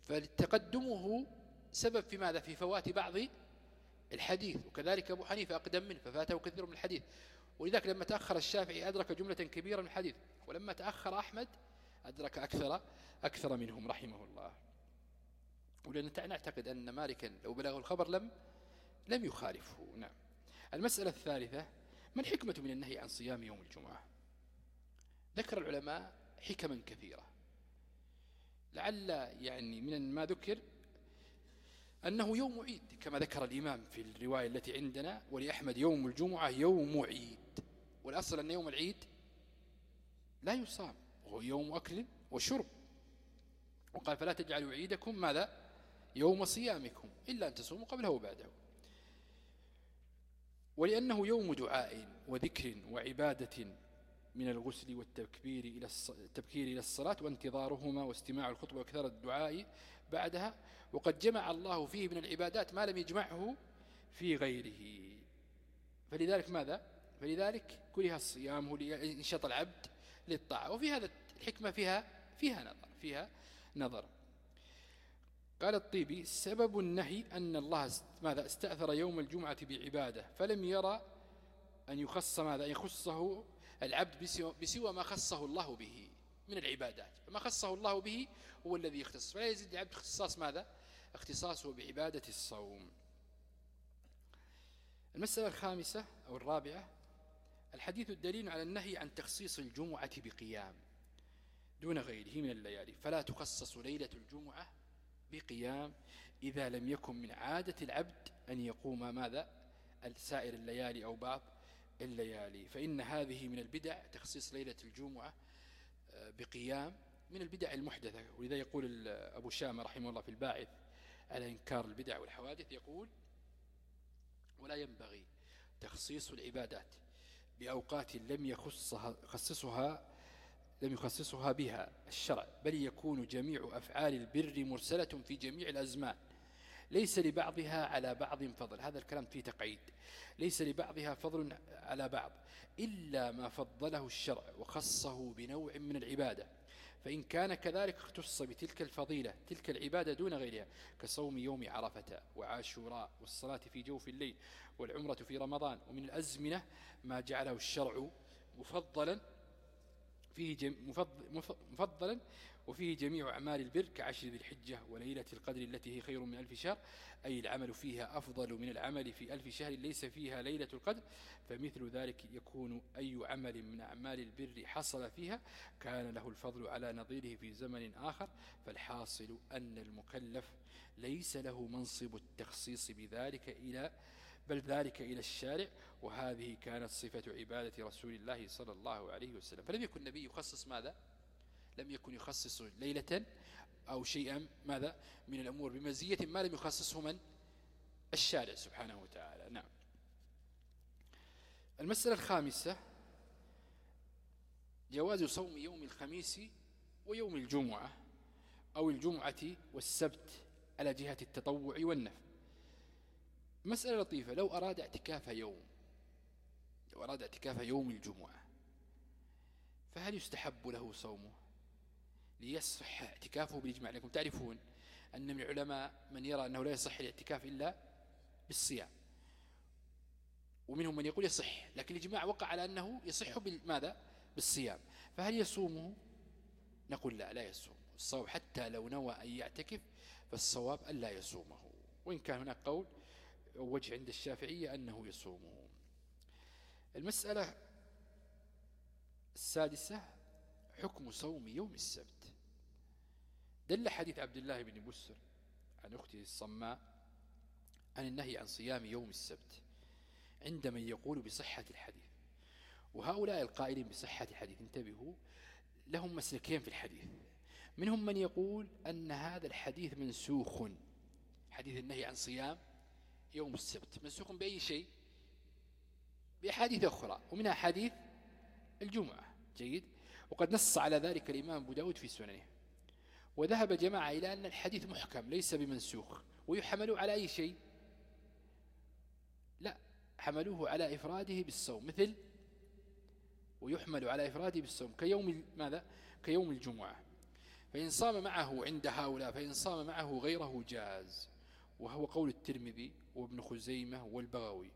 فتقدمه سبب في ماذا؟ في فوات بعض الحديث. وكذلك أبو حنيفة أقدم منه ففاته كثير من الحديث، ولذلك لما تأخر الشافعي أدرك جملة كبيرة من الحديث، ولما تأخر أحمد أدرك أكثر أكثر منهم رحمه الله. ولأن نعتقد أن مالكا لو بلغه الخبر لم لم يخالفه. نعم. المسألة الثالثة: ما الحكمة من النهي عن صيام يوم الجمعة؟ ذكر العلماء حكما كثيرة، لعل يعني من ما ذكر أنه يوم عيد كما ذكر الإمام في الرواية التي عندنا، ولأحمد يوم الجمعة يوم عيد، والأصل أن يوم العيد لا يصام، وهو يوم أكل وشرب، وقال: فلا تجعلوا عيدكم ماذا؟ يوم صيامكم إلا أن تصوموا قبله وبعده. ولأنه يوم دعاء وذكر وعبادة من الغسل والتكبير إلى التبكير إلى الصلاة وانتظارهما واستماع الخطبة وكثرة الدعاء بعدها، وقد جمع الله فيه من العبادات ما لم يجمعه في غيره، فلذلك ماذا؟ فلذلك كره الصيام لإنشاط العبد للطاعة. وفي هذا الحكمة فيها فيها نظر فيها نظر قال الطيبي: سبب النهي أن الله ماذا؟ استأثر يوم الجمعة بعبادة فلم يرى أن يخص ماذا؟ يخصه العبد بسوى, بسوى ما خصه الله به من العبادات، فما خصه الله به هو الذي يختص، فلا يزيد العبد اختصاص ماذا؟ اختصاصه بعبادة الصوم. المسألة الخامسة أو الرابعة: الحديث الدليل على النهي عن تخصيص الجمعة بقيام دون غيره من الليالي، فلا تخصص ليلة الجمعة بقيام إذا لم يكن من عادة العبد أن يقوم ماذا؟ سائر الليالي أو بعض الليالي، فإن هذه من البدع. تخصيص ليلة الجمعة بقيام من البدع المحدثة، ولذا يقول أبو شامة رحمه الله في الباعث على إنكار البدع والحوادث، يقول: ولا ينبغي تخصيص العبادات بأوقات لم يخصها خصصها لم يخصصها بها الشرع، بل يكون جميع أفعال البر مرسلة في جميع الأزمان، ليس لبعضها على بعض فضل. هذا الكلام فيه تقعيد: ليس لبعضها فضل على بعض إلا ما فضله الشرع وخصه بنوع من العبادة، فإن كان كذلك اختص بتلك الفضيلة تلك العبادة دون غيرها، كصوم يوم عرفة وعاشوراء والصلاة في جوف الليل والعمرة في رمضان. ومن الأزمنة ما جعله الشرع مفضلا فيه جم مفضلا وفيه جميع أعمال البر كعشر ذي الحجة وليلة القدر التي هي خير من ألف شهر، أي العمل فيها أفضل من العمل في ألف شهر ليس فيها ليلة القدر، فمثل ذلك يكون أي عمل من أعمال البر حصل فيها كان له الفضل على نظيره في زمن آخر. فالحاصل أن المكلف ليس له منصب التخصيص بذلك إلى بل ذلك إلى الشارع، وهذه كانت صفة عبادة رسول الله صلى الله عليه وسلم. فلم يكن النبي يخصص ماذا؟ لم يكن يخصص ليلة أو شيئا ماذا؟ من الأمور بمزية ما لم يخصصه من؟ الشارع سبحانه وتعالى. نعم. المسألة الخامسة: جواز صوم يوم الخميس ويوم الجمعة أو الجمعة والسبت على جهة التطوع والنفل. مسألة لطيفة: لو أراد اعتكاف يوم لو أراد اعتكاف يوم الجمعة فهل يستحب له صومه ليصح اعتكافه بالإجماع؟ لكم تعرفون أن من العلماء من يرى أنه لا يصح الاعتكاف إلا بالصيام، ومنهم من يقول يصح، لكن الإجماع وقع على أنه يصح بالماذا؟ بالصيام. فهل يصومه؟ نقول لا لا يصوم الصوم، حتى لو نوى أن يعتكف فالصواب أن لا يصومه، وإن كان هناك قول وجه عند الشافعية أنه يصومه. المسألة السادسة: حكم صوم يوم السبت. دل حديث عبد الله بن بسر عن أخته الصماء عن النهي عن صيام يوم السبت عند من يقول بصحة الحديث. وهؤلاء القائلين بصحة الحديث انتبهوا، لهم مسلكين في الحديث. منهم من يقول أن هذا الحديث منسوخ، حديث النهي عن صيام يوم السبت منسوخ بأي شيء؟ بأحاديث أخرى، ومنها حديث الجمعة. جيد. وقد نص على ذلك الإمام أبو داود في سننه. وذهب جماعة إلى أن الحديث محكم ليس بمنسوخ، ويحملوا على أي شيء؟ لا، حملوه على إفراده بالصوم، مثل ويحمل على إفراده بالصوم كيوم ماذا؟ كيوم الجمعة. فإن صام معه عند هؤلاء فإن صام معه غيره جاز، وهو قول الترمذي وابن خزيمة والبغوي،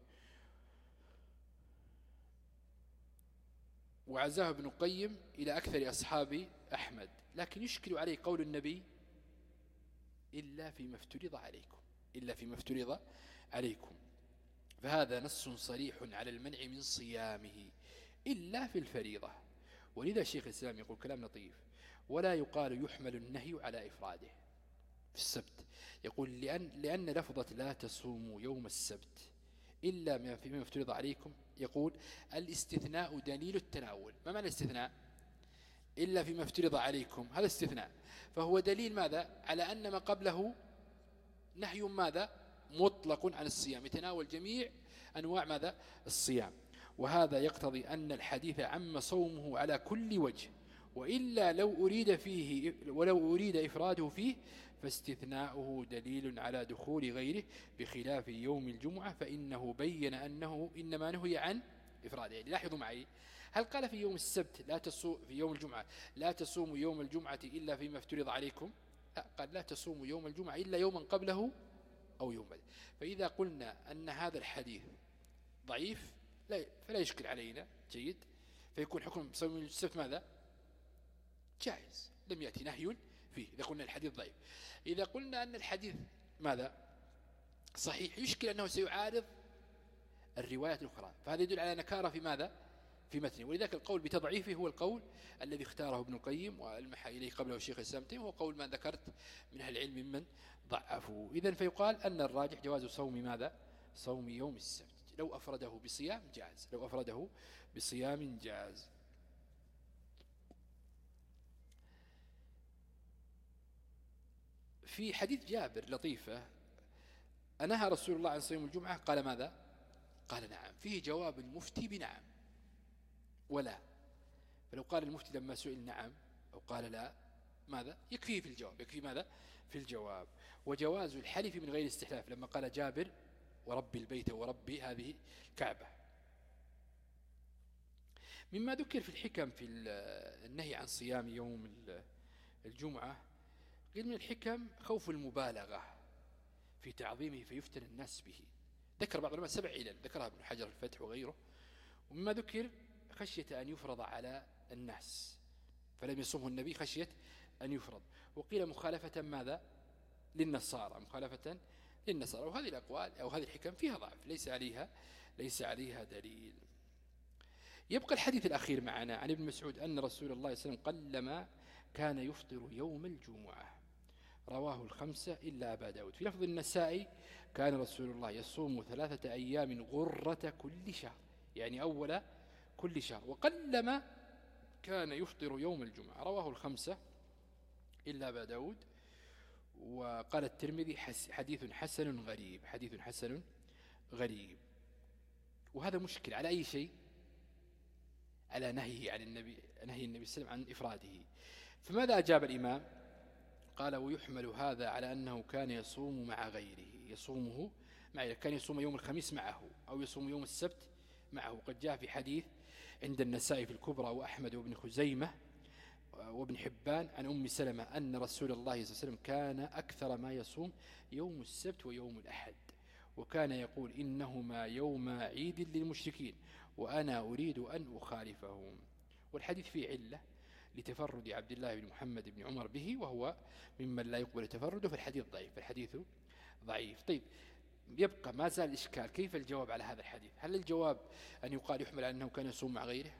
وعزاه ابن القيم إلى أكثر أصحاب أحمد. لكن يشكل عليه قول النبي إلا فيما افترض عليكم، إلا فيما افترض عليكم، فهذا نص صريح على المنع من صيامه إلا في الفريضة. ولذا شيخ الإسلام يقول كلام لطيف: ولا يقال يحمل النهي على إفراده في السبت، يقول لأن, لأن لفظة لا تصوموا يوم السبت إلا ما فيما افترض عليكم، يقول الاستثناء دليل التناول. ما معنى الاستثناء؟ إلا فيما افترض عليكم، هذا استثناء، فهو دليل ماذا؟ على أن ما قبله نهي ماذا؟ مطلق عن الصيام، يتناول جميع أنواع ماذا؟ الصيام. وهذا يقتضي أن الحديث عم صومه على كل وجه، وإلا لو أريد فيه ولو أريد إفراده فيه فاستثناؤه دليل على دخول غيره، بخلاف يوم الجمعة فإنه بين أنه إنما نهي عن إفراده. يعني لاحظوا معي، هل قال في يوم السبت لا تصوم في يوم الجمعة لا تصوموا يوم الجمعة إلا فيما افترض عليكم؟ لا، قال لا تصوموا يوم الجمعة إلا يوما قبله أو يوم بعد. فإذا قلنا أن هذا الحديث ضعيف لا فلا يشكل علينا، جيد، فيكون حكم صوم السبت ماذا؟ جائز، لم يأتي نهي فيه إذا قلنا الحديث ضعيف. إذا قلنا أن الحديث ماذا؟ صحيح، يشكل أنه سيعارض الروايات الأخرى، فهذا يدل على نكارة في ماذا؟ في متنه. ولذلك القول بتضعيفه هو القول الذي اختاره ابن القيم والمحى إليه قبله الشيخ الإسلام هو قول ما ذكرت من أهل العلم ممن ضعفوا. إذن فيقال أن الراجح جواز صوم ماذا؟ صوم يوم السبت، لو أفرده بصيام جاز، لو أفرده بصيام جاز. في حديث جابر لطيفة: أنهى رسول الله عن صوم الجمعة؟ قال ماذا؟ قال نعم. فيه جواب المفتي بنعم ولا، فلو قال المفتي لما سئل نعم أو قال لا ماذا؟ يكفيه في الجواب، يكفي ماذا؟ في الجواب. وجواز الحلف من غير استحلاف، لما قال جابر ورب البيت وربي هذه الكعبة. مما ذكر في الحكم في النهي عن صيام يوم الجمعة، قيل من الحكم خوف المبالغة في تعظيمه فيفتن الناس به. ذكر بعض العلماء سبع علل، ذكرها ابن حجر الفتح وغيره. ومما ذكر خشية أن يفرض على الناس فلم يصومه النبي خشية أن يفرض. وقيل مخالفة ماذا؟ للنصارى، مخالفة للنصارى. وهذه الأقوال أو هذه الحكم فيها ضعف، ليس عليها ليس عليها دليل. يبقى الحديث الأخير معنا عن ابن مسعود أن رسول الله صلى الله عليه وسلم قلما كان يفطر يوم الجمعة، رواه الخمسة إلا أبا داود. في لفظ النسائي: كان رسول الله يصوم ثلاثة أيام غرة كل شهر، يعني أول كل شهر، وقلما كان يفطر يوم الجمعة، رواه الخمسة إلا أبا داود. وقال الترمذي: حديث حسن غريب، حديث حسن غريب. وهذا مشكل على أي شيء؟ على نهيه عن النبي، نهي النبي صلى الله عليه وسلم عن إفراده. فماذا أجاب الإمام؟ قال: ويحمل هذا على أنه كان يصوم مع غيره، يصومه معه، كان يصوم يوم الخميس معه أو يصوم يوم السبت معه. قد جاء في حديث عند النسائي في الكبرى وأحمد وابن خزيمة وابن حبان عن أم سلمة أن رسول الله صلى الله عليه وسلم كان أكثر ما يصوم يوم السبت ويوم الأحد، وكان يقول: إنهما يوم عيد للمشركين وأنا أريد أن أخالفهم. والحديث فيه علة لتفرد عبد الله بن محمد بن عمر به، وهو ممن لا يقبل تفرده، فالحديث ضعيف، فالحديث ضعيف. طيب، يبقى ما زال الإشكال كيف الجواب على هذا الحديث؟ هل الجواب أن يقال يحمل على أنه كان يصوم مع غيره؟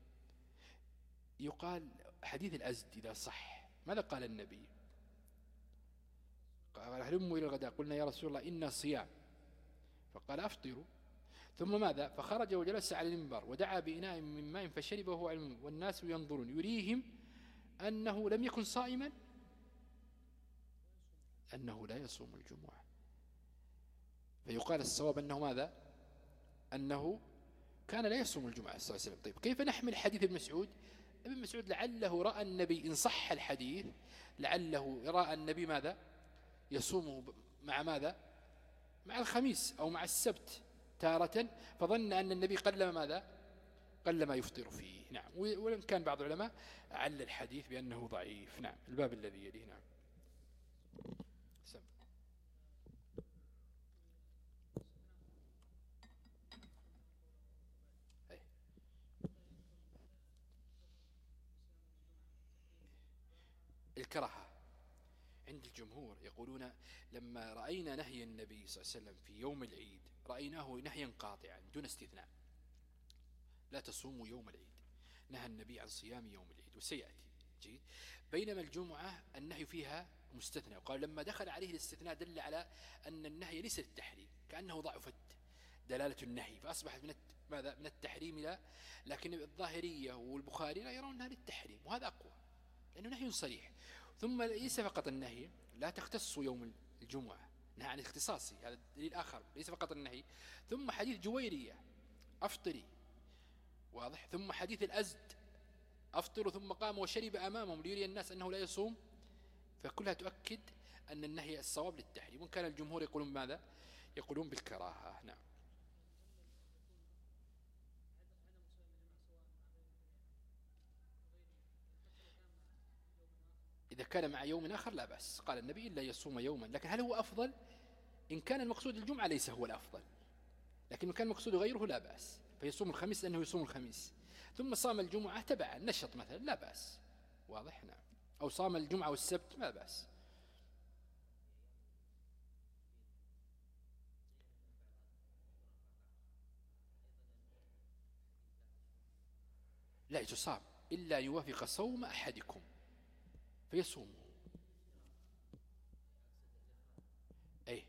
يقال حديث الأزد إذا صح ماذا قال النبي؟ قال: هلموا إلى الغداء. قلنا: يا رسول الله إنا صيام. فقال: أفطروا. ثم ماذا؟ فخرج وجلس على المنبر ودعا بإناء من ماء فشرب وهو على المنبر والناس ينظرون، يريهم أنه لم يكن صائما، أنه لا يصوم الجمعة. فيقال الصواب أنه ماذا؟ أنه كان لا يصوم الجمعة صلى الله عليه وسلم. طيب، كيف نحمل حديث ابن مسعود؟ ابن مسعود لعله رأى النبي، إن صح الحديث، لعله رأى النبي ماذا؟ يصومه مع ماذا؟ مع الخميس أو مع السبت تارة، فظن أن النبي قلم ماذا؟ قل ما يفطر فيه. نعم. وإن كان بعض العلماء عل الحديث بأنه ضعيف. نعم. الباب الذي يليه. نعم. سم. أي. الكراهة عند الجمهور يقولون لما رأينا نهي النبي صلى الله عليه وسلم في يوم العيد رأيناه نهيا قاطعا دون استثناء، لا تصوموا يوم العيد، نهى النبي عن صيام يوم العيد وسيأتي. جيد. بينما الجمعة النهي فيها مستثنى، وقال لما دخل عليه الاستثناء دل على أن النهي ليس للتحريم، كأنه ضعفت دلالة النهي فأصبحت من ماذا من التحريم لا، لكن الظاهرية والبخاري لا يرون أنها للتحريم، وهذا أقوى لأنه نهي صريح. ثم ليس فقط النهي، لا تختص يوم الجمعة، نهى عن اختصاصي، هذا دليل آخر، ليس فقط النهي. ثم حديث جويرية أفطري، واضح. ثم حديث الأزد أفطر، ثم قام وشرب أمامهم ليري الناس أنه لا يصوم، فكلها تؤكد أن النهي الصواب للتحريم، وكان الجمهور يقولون ماذا؟ يقولون بالكراهة. نعم. إذا كان مع يوم آخر لا بأس، قال النبي إلا يصوم يوما، لكن هل هو أفضل؟ إن كان المقصود الجمعة ليس هو الأفضل، لكن إن كان المقصود غيره لا بأس، فيصوم الخميس لأنه يصوم الخميس، ثم صام الجمعة تبعا نشط مثلا لا بأس، واضح. نعم. أو صام الجمعة والسبت ما بأس. لا تصام إلا يوافق صوم أحدكم فيصوم. أي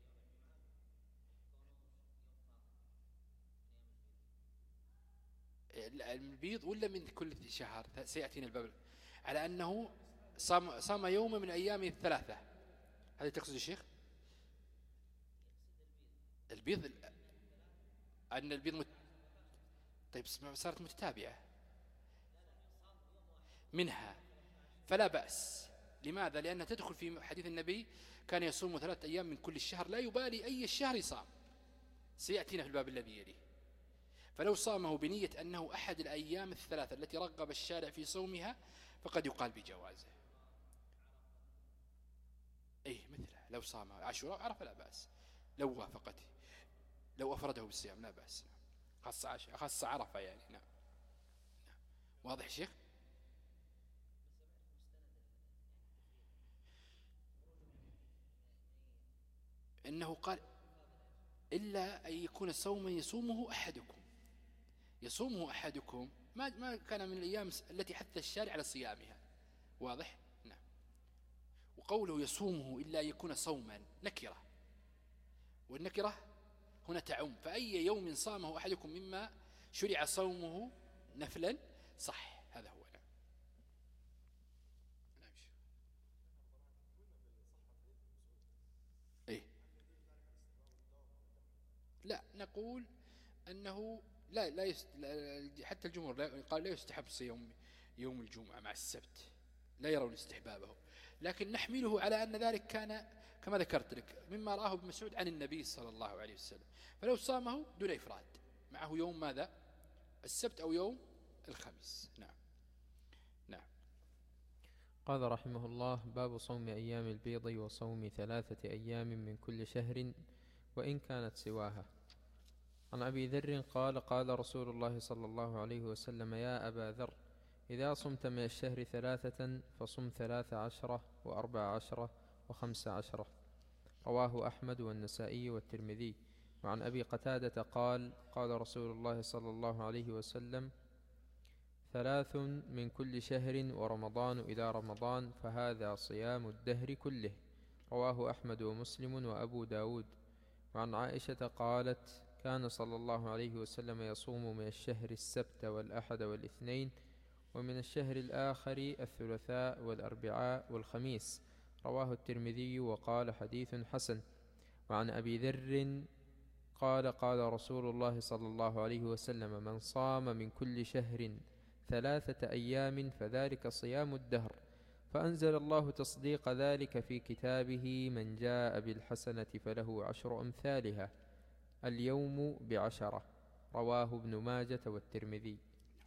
البيض ولا من كل شهر؟ سيأتينا الباب على أنه صام صام يوم من أيام الثلاثة، هذا تقصد الشيخ؟ البيض أن البيض مت... طيب صارت متتابعة منها فلا بأس. لماذا؟ لأنها تدخل في حديث النبي كان يصوم ثلاثة أيام من كل الشهر لا يبالي أي الشهر يصام، سيأتينا في الباب الذي يليه. فلو صامه بنية أنه أحد الأيام الثلاثة التي رغب الشارع في صومها فقد يقال بجوازه. أي مثله لو صام عاشوراء عرف لا بأس، لو وافقته، لو أفرده بالصيام لا بأس. خاصة عاشوراء خاصة عرفة يعني. نعم. واضح شيخ؟ إنه قال إلا أن يكون صوما يصومه أحدكم، يصومه أحدكم ما ما كان من الأيام التي حث الشارع على صيامها، واضح. نعم. وقوله يصومه إلا أن يكون صوما نكرة، والنكرة هنا تعم، فأي يوم صامه أحدكم مما شرع صومه نفلا صح، هذا هو. نعم. نعم. إيه؟ لا نقول أنه لا لا, يست... لا حتى الجمهور لا قال لا يستحب صيام يوم الجمعة مع السبت، لا يرون استحبابه، لكن نحمله على أن ذلك كان كما ذكرت لك مما رآه ابن مسعود عن النبي صلى الله عليه وسلم، فلو صامه دون إفراد معه يوم ماذا؟ السبت أو يوم الخميس. نعم. نعم. قال رحمه الله: باب صوم أيام البيض وصوم ثلاثة أيام من كل شهر وإن كانت سواها. عن أبي ذر قال: قال رسول الله صلى الله عليه وسلم: يا أبا ذر، إذا صمت من الشهر ثلاثة فصم ثلاث عشرة وأربع عشرة وخمس عشرة. رواه أحمد والنسائي والترمذي. وعن أبي قتادة قال: قال رسول الله صلى الله عليه وسلم: ثلاث من كل شهر ورمضان إلى رمضان فهذا صيام الدهر كله. رواه أحمد ومسلم وأبو داود. وعن عائشة قالت: كان صلى الله عليه وسلم يصوم من الشهر السبت والأحد والاثنين، ومن الشهر الآخر الثلاثاء والأربعاء والخميس. رواه الترمذي وقال: حديث حسن. وعن أبي ذر قال: قال رسول الله صلى الله عليه وسلم: من صام من كل شهر ثلاثة أيام فذلك صيام الدهر. فأنزل الله تصديق ذلك في كتابه: من جاء بالحسنة فله عشر أمثالها، اليوم بعشرة. رواه ابن ماجة والترمذي.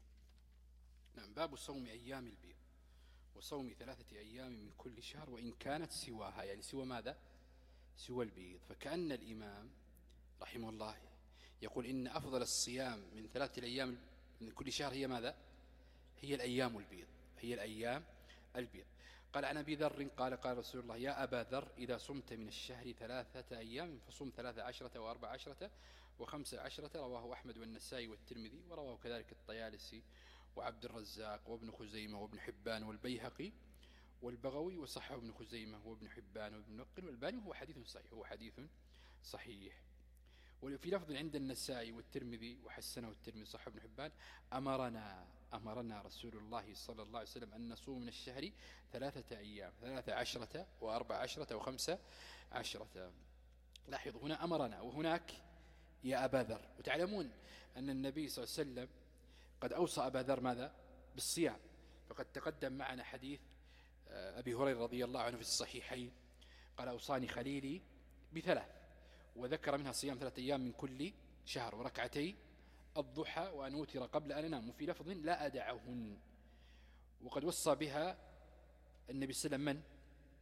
نعم. باب صوم أيام البيض وصوم ثلاثة أيام من كل شهر وإن كانت سواها، يعني سوى ماذا؟ سوى البيض. فكأن الإمام رحمه الله يقول إن أفضل الصيام من ثلاثة الأيام من كل شهر هي ماذا؟ هي الأيام البيض، هي الأيام البيض. قال عن أبي ذر قال قال رسول الله: يا أبا ذر إذا صمت من الشهر ثلاثة أيام فصم ثلاثة عشرة وأربع عشرة وخمسة عشرة. رواه أحمد والنسائي والترمذي، ورواه كذلك الطيالسي وعبد الرزاق وابن خزيمة وابن حبان والبيهقي والبغوي، وصحه ابن خزيمة وابن حبان وابن نقل والباني، وهو حديث صحيح، هو حديث صحيح. وفي لفظ عند النسائي والترمذي وحسنه الترمذي صح ابن حبان: أمرنا أمرنا رسول الله صلى الله عليه وسلم أن نصوم من الشهر ثلاثة أيام، ثلاثة عشرة وأربع عشرة وخمسة عشرة. لاحظوا هنا أمرنا وهناك يا أبا ذر. وتعلمون أن النبي صلى الله عليه وسلم قد أوصى أبا ذر ماذا؟ بالصيام. فقد تقدم معنا حديث أبي هريرة رضي الله عنه في الصحيحين قال: أوصاني خليلي بثلاث، وذكر منها صيام ثلاثة أيام من كل شهر وركعتي الضحى وأن أوتر قبل أن أنام، وفي لفظ لا أدعهن. وقد وصى بها النبي صلى الله عليه وسلم من؟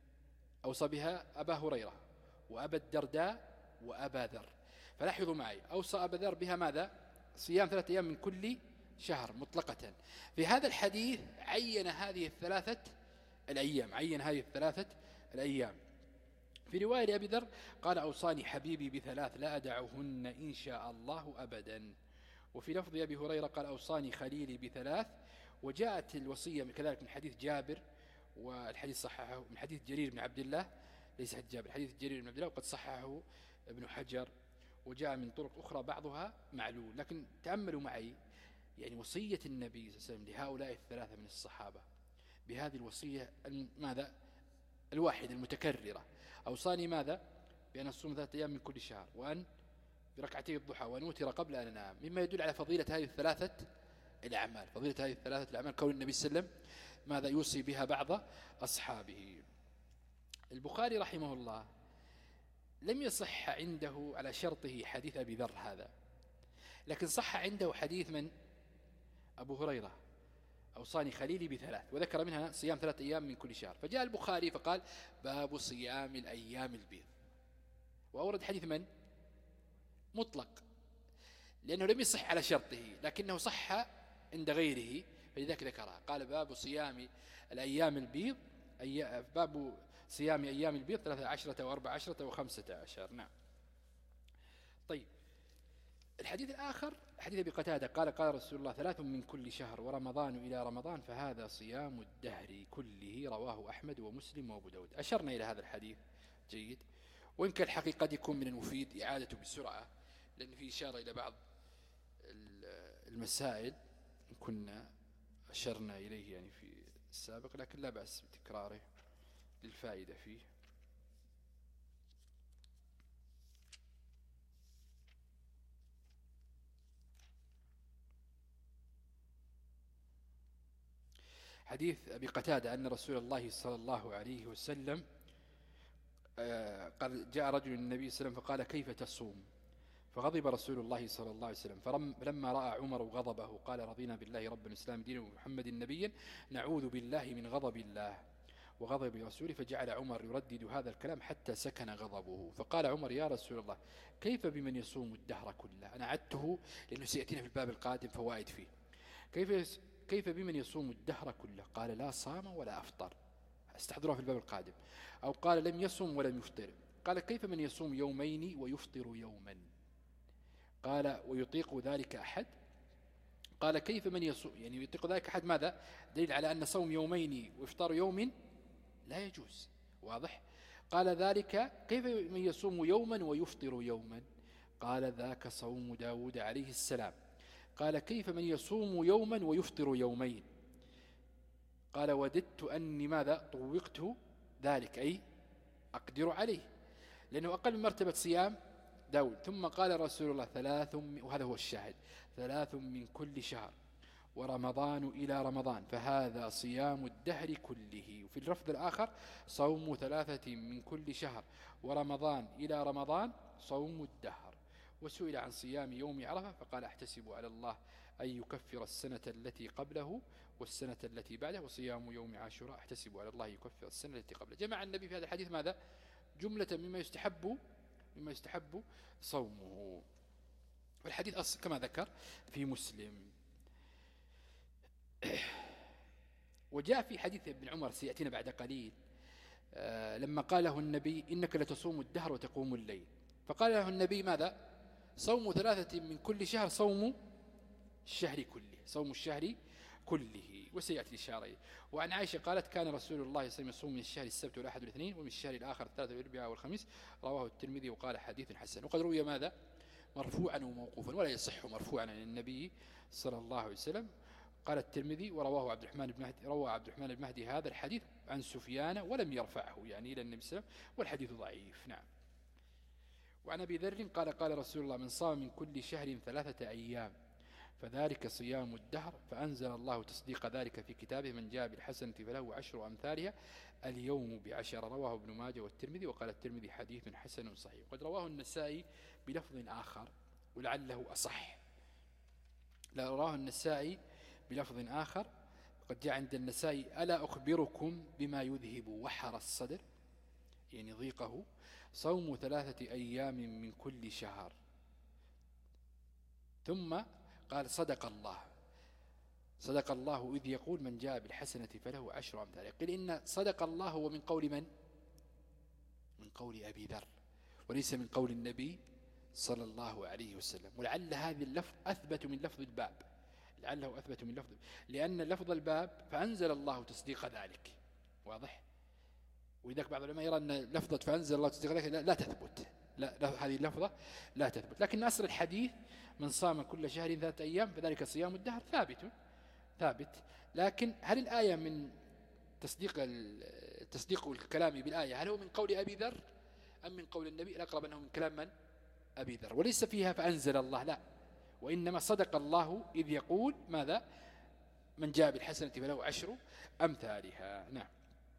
أوصى بها أبا هريرة وأبا الدرداء وأبا ذر. فلاحظوا معي، أوصى أبا ذر بها ماذا؟ صيام ثلاثة أيام من كل شهر مطلقة. في هذا الحديث عين هذه الثلاثة الأيام، عين هذه الثلاثة الأيام. في رواية لأبي ذر قال: أوصاني حبيبي بثلاث لا أدعهن إن شاء الله أبدا. وفي لفظ أبي هريرة قال: أوصاني خليلي بثلاث. وجاءت الوصية كذلك من حديث جابر، والحديث صححه من حديث جرير بن عبد الله، ليس حديث جابر، حديث جرير بن عبد الله، وقد صححه ابن حجر، وجاء من طرق أخرى بعضها معلول. لكن تأملوا معي يعني وصية النبي صلى الله عليه وسلم لهؤلاء الثلاثة من الصحابة بهذه الوصية ماذا؟ الواحدة المتكررة: أوصاني ماذا؟ بأن أصوم ثلاثة أيام من كل شهر، وأن بركعتي الضحى، وأن أوتر قبل أن أنام، مما يدل على فضيلة هذه الثلاثة الأعمال، فضيلة هذه الثلاثة الأعمال، كون النبي صلى الله عليه وسلم ماذا؟ يوصي بها بعض أصحابه. البخاري رحمه الله لم يصح عنده على شرطه حديث أبي ذر هذا، لكن صح عنده حديث من؟ أبو هريرة: أوصاني خليلي بثلاث، وذكر منها صيام ثلاثة أيام من كل شهر. فجاء البخاري فقال: باب صيام الأيام البيض، وأورد حديث من؟ مطلق، لأنه لم يصح على شرطه لكنه صح عند غيره، فلذلك ذكرها. قال: باب صيام الأيام البيض، أي باب صيام أيام البيض ثلاثة عشرة وأربع عشرة وخمسة عشر. نعم. طيب، الحديث الآخر حديث أبي قتادة قال: قال رسول الله: ثلاث من كل شهر ورمضان إلى رمضان فهذا صيام الدهر كله. رواه أحمد ومسلم وأبو داود. أشرنا إلى هذا الحديث جيد، وإن كان الحقيقة قد يكون من المفيد إعادته بسرعة، لأن فيه إشارة إلى بعض المسائل كنا أشرنا إليه يعني في السابق، لكن لا بأس بتكراره للفائدة فيه. حديث أبي قتادة أن رسول الله صلى الله عليه وسلم قال: جاء رجل النبي صلى الله عليه وسلم فقال: كيف تصوم؟ فغضب رسول الله صلى الله عليه وسلم، فلما رأى عمر غضبه قال: رضينا بالله ربا والإسلام دينا ومحمد نبيا نعوذ بالله من غضب الله وغضب رسوله. فجعل عمر يردد هذا الكلام حتى سكن غضبه. فقال عمر: يا رسول الله، كيف بمن يصوم الدهر كله؟ أنا عدته لأنه سيأتينا في الباب القادم فوائد فيه. كيف كيف بمن يصوم الدهر كله؟ قال: لا صام ولا أفطر، استحضروها في الباب القادم. أو قال: لم يصم ولم يفطر. قال: كيف من يصوم يومين ويفطر يوما؟ قال: ويطيق ذلك أحد؟ قال: كيف من يصوم، يعني يطيق ذلك أحد ماذا؟ دليل على أن صوم يومين وإفطار يوم لا يجوز، واضح؟ قال: ذلك كيف من يصوم يوما ويفطر يوما؟ قال: ذاك صوم داود عليه السلام. قال: كيف من يصوم يوما ويفطر يومين؟ قال: وددت أني ماذا؟ طوقت ذلك، أي أقدر عليه، لأنه أقل من مرتبة صيام داود. ثم قال رسول الله: ثلاث، وهذا هو الشاهد: ثلاث من كل شهر ورمضان إلى رمضان فهذا صيام الدهر كله. وفي اللفظ الآخر: صوم ثلاثة من كل شهر ورمضان إلى رمضان صوم الدهر. وسئل عن صيام يوم عرفة فقال أحتسب على الله أن يكفر السنة التي قبله والسنة التي بعده، وصيام يوم عاشوراء أحتسب على الله يكفر السنة التي قبله. جمع النبي في هذا الحديث ماذا؟ جملة مما يستحب مما يستحب صومه. والحديث أصل كما ذكر في مسلم. وجاء في حديث ابن عمر سيأتينا بعد قليل لما قاله النبي إنك لتصوم الدهر وتقوم الليل، فقال له النبي ماذا؟ صوم ثلاثة من كل شهر صوم الشهر كله، صوم الشهر كله، وسيأتي الإشارة. وعن عائشة قالت كان رسول الله صلى الله عليه وسلم يصوم من الشهر السبت والأحد والاثنين ومن الشهر الآخر الثلاثة والأربعاء والخميس، رواه الترمذي وقال حديث حسن. وقد روي ماذا؟ مرفوعا وموقوفا، ولا يصح مرفوعا عن النبي صلى الله عليه وسلم. قال الترمذي ورواه عبد الرحمن بن مهدي، روى عبد الرحمن بن مهدي هذا الحديث عن سفيان ولم يرفعه يعني إلى النبي صلى الله عليه وسلم، والحديث ضعيف. نعم. وعن أبي ذر قال قال رسول الله من صام من كل شهر ثلاثة أيام فذلك صيام الدهر، فأنزل الله تصديق ذلك في كتابه من جاء بالحسنة فله عشر أمثالها اليوم بعشر، رواه ابن ماجه والترمذي وقال الترمذي حديث حسن صحيح. وقد رواه النسائي بلفظ آخر ولعله أصح، لا رواه النسائي بلفظ آخر قد جاء عند النسائي ألا أخبركم بما يذهب وحر الصدر يعني ضيقه، صوم ثلاثة أيام من كل شهر، ثم قال صدق الله صدق الله إذ يقول من جاء بالحسنة فله عشر أمثالها. قيل إن صدق الله هو من قول من؟ من قول أبي ذر وليس من قول النبي صلى الله عليه وسلم. ولعل هذه اللفظ أثبت من لفظ الباب، لعله أثبت من لفظ، لأن لفظ الباب فأنزل الله تصديق ذلك، واضح؟ ولذلك بعض العلماء يرى أن لفظة فأنزل الله تصديق ذلك لا, لا تثبت، لا هذه اللفظة لا تثبت. لكن أصل الحديث من صام كل شهر ثلاثة أيام فذلك صيام الدهر ثابت ثابت. لكن هل الآية من تصديق تصديق الكلام بالآية هل هو من قول أبي ذر أم من قول النبي؟ الأقرب أنه من كلام من؟ أبي ذر. وليس فيها فأنزل الله، لا، وإنما صدق الله إذ يقول ماذا؟ من جاء بالحسنة فله عشر أمثالها. نعم.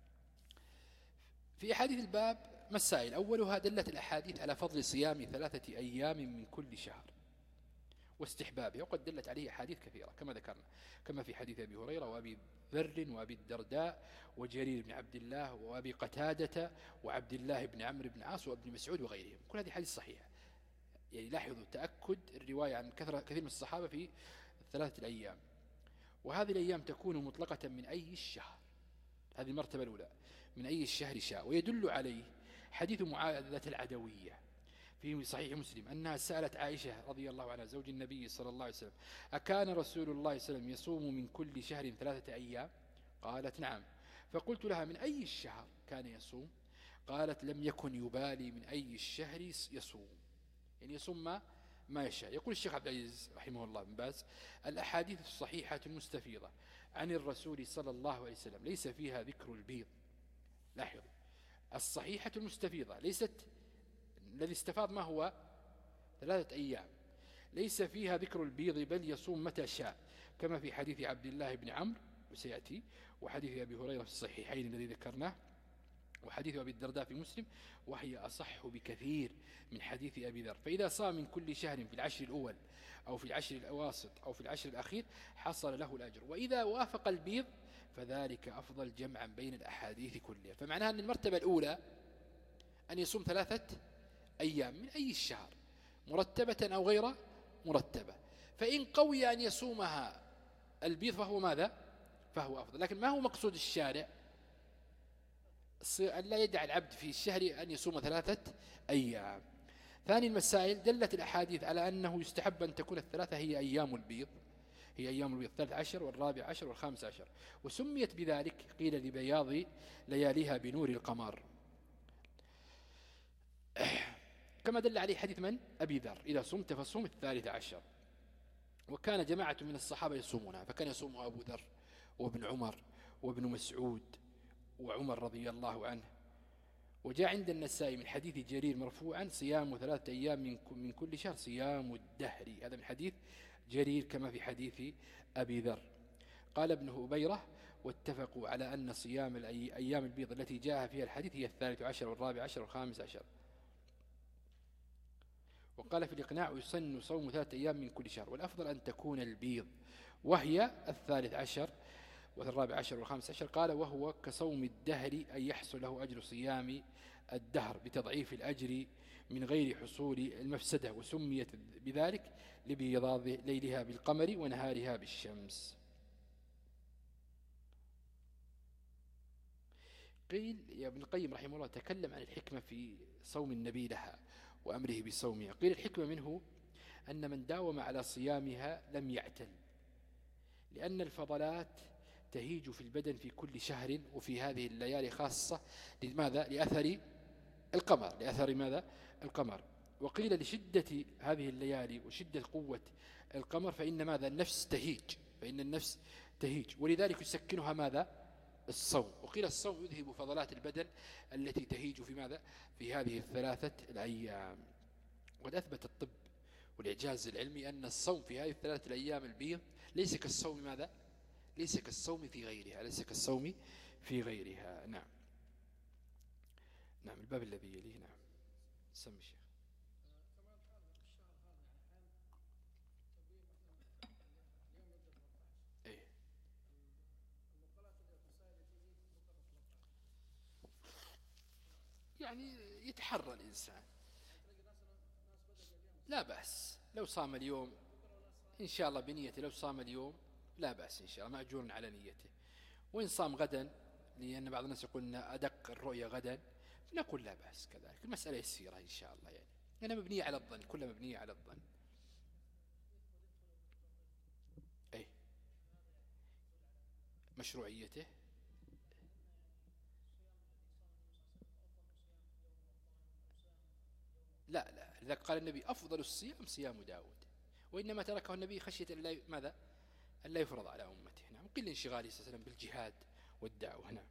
في أحاديث الباب مسائل، أولها دلت الأحاديث على فضل صيام ثلاثة أيام من كل شهر واستحبابه، وقد دلت عليه أحاديث كثيرة كما ذكرنا، كما في حديث أبي هريرة وأبي ذر وأبي الدرداء وجرير بن عبد الله وأبي قتادة وعبد الله بن عمرو بن عاص وابن مسعود وغيرهم، كل هذه حديث صحيحة. يعني لاحظوا تأكد الرواية عن كثرة كثير من الصحابة في ثلاثة الأيام، وهذه الأيام تكون مطلقة من أي الشهر، هذه المرتبة الأولى، من أي الشهر شاء. ويدل عليه حديث معاذة العدوية في صحيح مسلم أنها سألت عائشة رضي الله عنها زوج النبي صلى الله عليه وسلم أكان رسول الله صلى الله عليه وسلم يصوم من كل شهر ثلاثة أيام؟ قالت نعم. فقلت لها من أي الشهر كان يصوم؟ قالت لم يكن يبالي من أي الشهر يصوم، يعني يصوم ما ما يشاء. يقول الشيخ عبد العزيز رحمه الله بن باز الأحاديث الصحيحة المستفيضة عن الرسول صلى الله عليه وسلم ليس فيها ذكر البيض. لاحظوا الصحيحة المستفيضة ليست الذي استفاض ما هو ثلاثة أيام، ليس فيها ذكر البيض بل يصوم متى شاء، كما في حديث عبد الله بن عمرو وسيأتي، وحديث أبي هريرة في الصحيحين الذي ذكرناه، وحديث أبي الدرداء في مسلم، وهي أصح بكثير من حديث أبي ذر. فإذا صام من كل شهر في العشر الأول أو في العشر الأواسط أو في العشر الأخير حصل له الأجر، وإذا وافق البيض فذلك أفضل جمعا بين الأحاديث كلها. فمعناها أن المرتبة الأولى أن يصوم ثلاثة أيام من أي الشهر مرتبة أو غير مرتبة، فإن قوي أن يصومها البيض فهو ماذا؟ فهو أفضل. لكن ما هو مقصود الشارع؟ أن لا يدع العبد في الشهر أن يصوم ثلاثة أيام. ثاني المسائل دلت الأحاديث على أنه يستحب أن تكون الثلاثة هي أيام البيض، هي أيام البيض الثالث عشر والرابع عشر والخامس عشر، وسميت بذلك قيل لبياض لياليها بنور القمر، كما دل عليه حديث من؟ أبي ذر إذا صمت فصوم الثالث عشر. وكان جماعة من الصحابة يصومونها، فكان يصومها أبو ذر وابن عمر وابن مسعود وعمر رضي الله عنه. وجاء عند النسائي من حديث جرير مرفوعا صيام ثلاثة أيام من كل شهر صيام الدهر، هذا من حديث جرير كما في حديث أبي ذر. قال ابن هبيرة واتفقوا على أن صيام الأيام البيض التي جاء فيها الحديث هي الثالث عشر والرابع عشر والخامس عشر. وقال في الإقناع يسن صوم ثلاثة أيام من كل شهر، والأفضل أن تكون البيض، وهي الثالث عشر والرابع عشر والخامس عشر. قال وهو كصوم الدهر أن يحصل له أجر صيام الدهر بتضعيف الأجر من غير حصول المفسدة، وسميت بذلك لبيضاض ليلها بالقمر ونهارها بالشمس. قيل يا ابن القيم رحمه الله تكلم عن الحكمة في صوم النبي لها وأمره بصومها. قيل الحكمة منه أن من داوم على صيامها لم يعتل، لأن الفضلات تهيج في البدن في كل شهر، وفي هذه الليالي خاصة. لماذا؟ لأثر القمر، لأثر ماذا؟ القمر. وقيل لشدة هذه الليالي وشدة قوة القمر فإن ماذا؟ النفس تهيج، فإن النفس تهيج، ولذلك يسكنها ماذا؟ الصوم. وقيل الصوم يذهب فضلات البدن التي تهيج في ماذا؟ في هذه الثلاثة الأيام. وقد أثبت الطب والإعجاز العلمي أن الصوم في هذه الثلاثة الأيام البيض ليس كالصوم ماذا؟ ليس كالصوم في غيرها، ليس كالصوم في غيرها. نعم نعم. الباب الذي يليه. نعم سمي الشيخ. ايه يعني يتحرى الإنسان، لا بأس لو صام اليوم إن شاء الله بنيته، لو صام اليوم لا بأس إن شاء الله، مأجور على نيته. وإن صام غدا، لأن بعض الناس يقول أدق الرؤية غدا، نقول لا بأس كذلك، المسألة يسيرة إن شاء الله، يعني أنا مبنية على الظن، كلها مبنية على الظن. أي مشروعيته لا لا، لذلك قال النبي أفضل الصيام صيام داود، وإنما تركه النبي خشية أن لا ماذا؟ أن لا يفرض على أمته. نعم. قل انشغاله صلى الله عليه وسلم بالجهاد والدعوة. نعم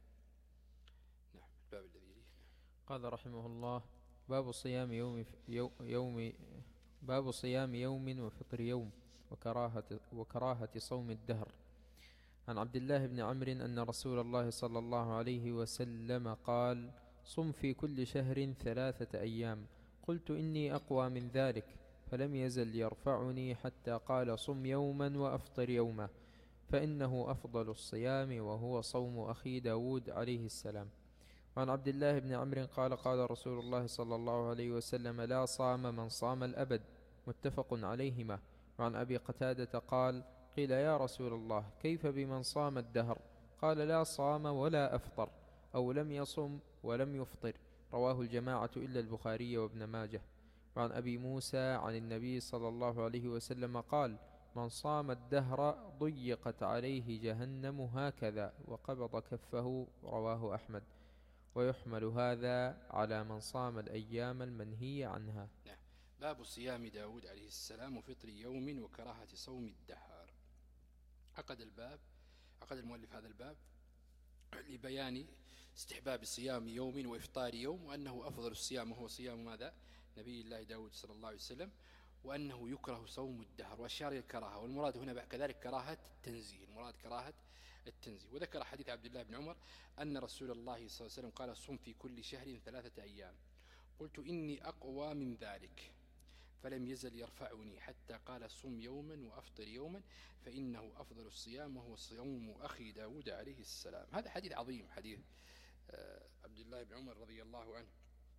نعم. الباب الذي يليه. قال رحمه الله باب صيام يوم, يوم باب صيام يوم وفطر يوم وكراهة, وكراهة صوم الدهر. عن عبد الله بن عمرو أن رسول الله صلى الله عليه وسلم قال صم في كل شهر ثلاثة أيام. قلت إني أقوى من ذلك، فلم يزل يرفعني حتى قال صم يوما وأفطر يوما، فإنه أفضل الصيام وهو صوم أخي داود عليه السلام. وعن عبد الله بن عمرو قال قال رسول الله صلى الله عليه وسلم لا صام من صام الأبد، متفق عليهما. وعن أبي قتادة قال قيل يا رسول الله كيف بمن صام الدهر؟ قال لا صام ولا أفطر، أو لم يصم ولم يفطر. رواه الجماعة إلا البخاري وابن ماجه. وعن أبي موسى عن النبي صلى الله عليه وسلم قال من صام الدهر ضيقت عليه جهنم هكذا وقبض كفه. رواه أحمد. ويحمل هذا على من صام الأيام المنهي عنها. نعم. باب صيام داود عليه السلام وفطر يوم وكراهة صوم الدهر. عقد الباب عقد المؤلف هذا الباب لبيان استحباب صيام يوم وإفطار يوم، وأنه أفضل الصيام وهو صيام ماذا؟ نبي الله داود صلى الله عليه وسلم، وأنه يكره صوم الدهر، وأشار إلى الكراهة، والمراد هنا كذلك كراهة التنزيه، المراد كراهة التنزيه. وذكر حديث عبد الله بن عمر أن رسول الله صلى الله عليه وسلم قال صم في كل شهر ثلاثة أيام. قلت إني أقوى من ذلك، فلم يزل يرفعني حتى قال صم يوما وأفطر يوما، فإنه أفضل الصيام وهو صوم أخي داود عليه السلام. هذا حديث عظيم، حديث عبد الله بن عمر رضي الله عنه.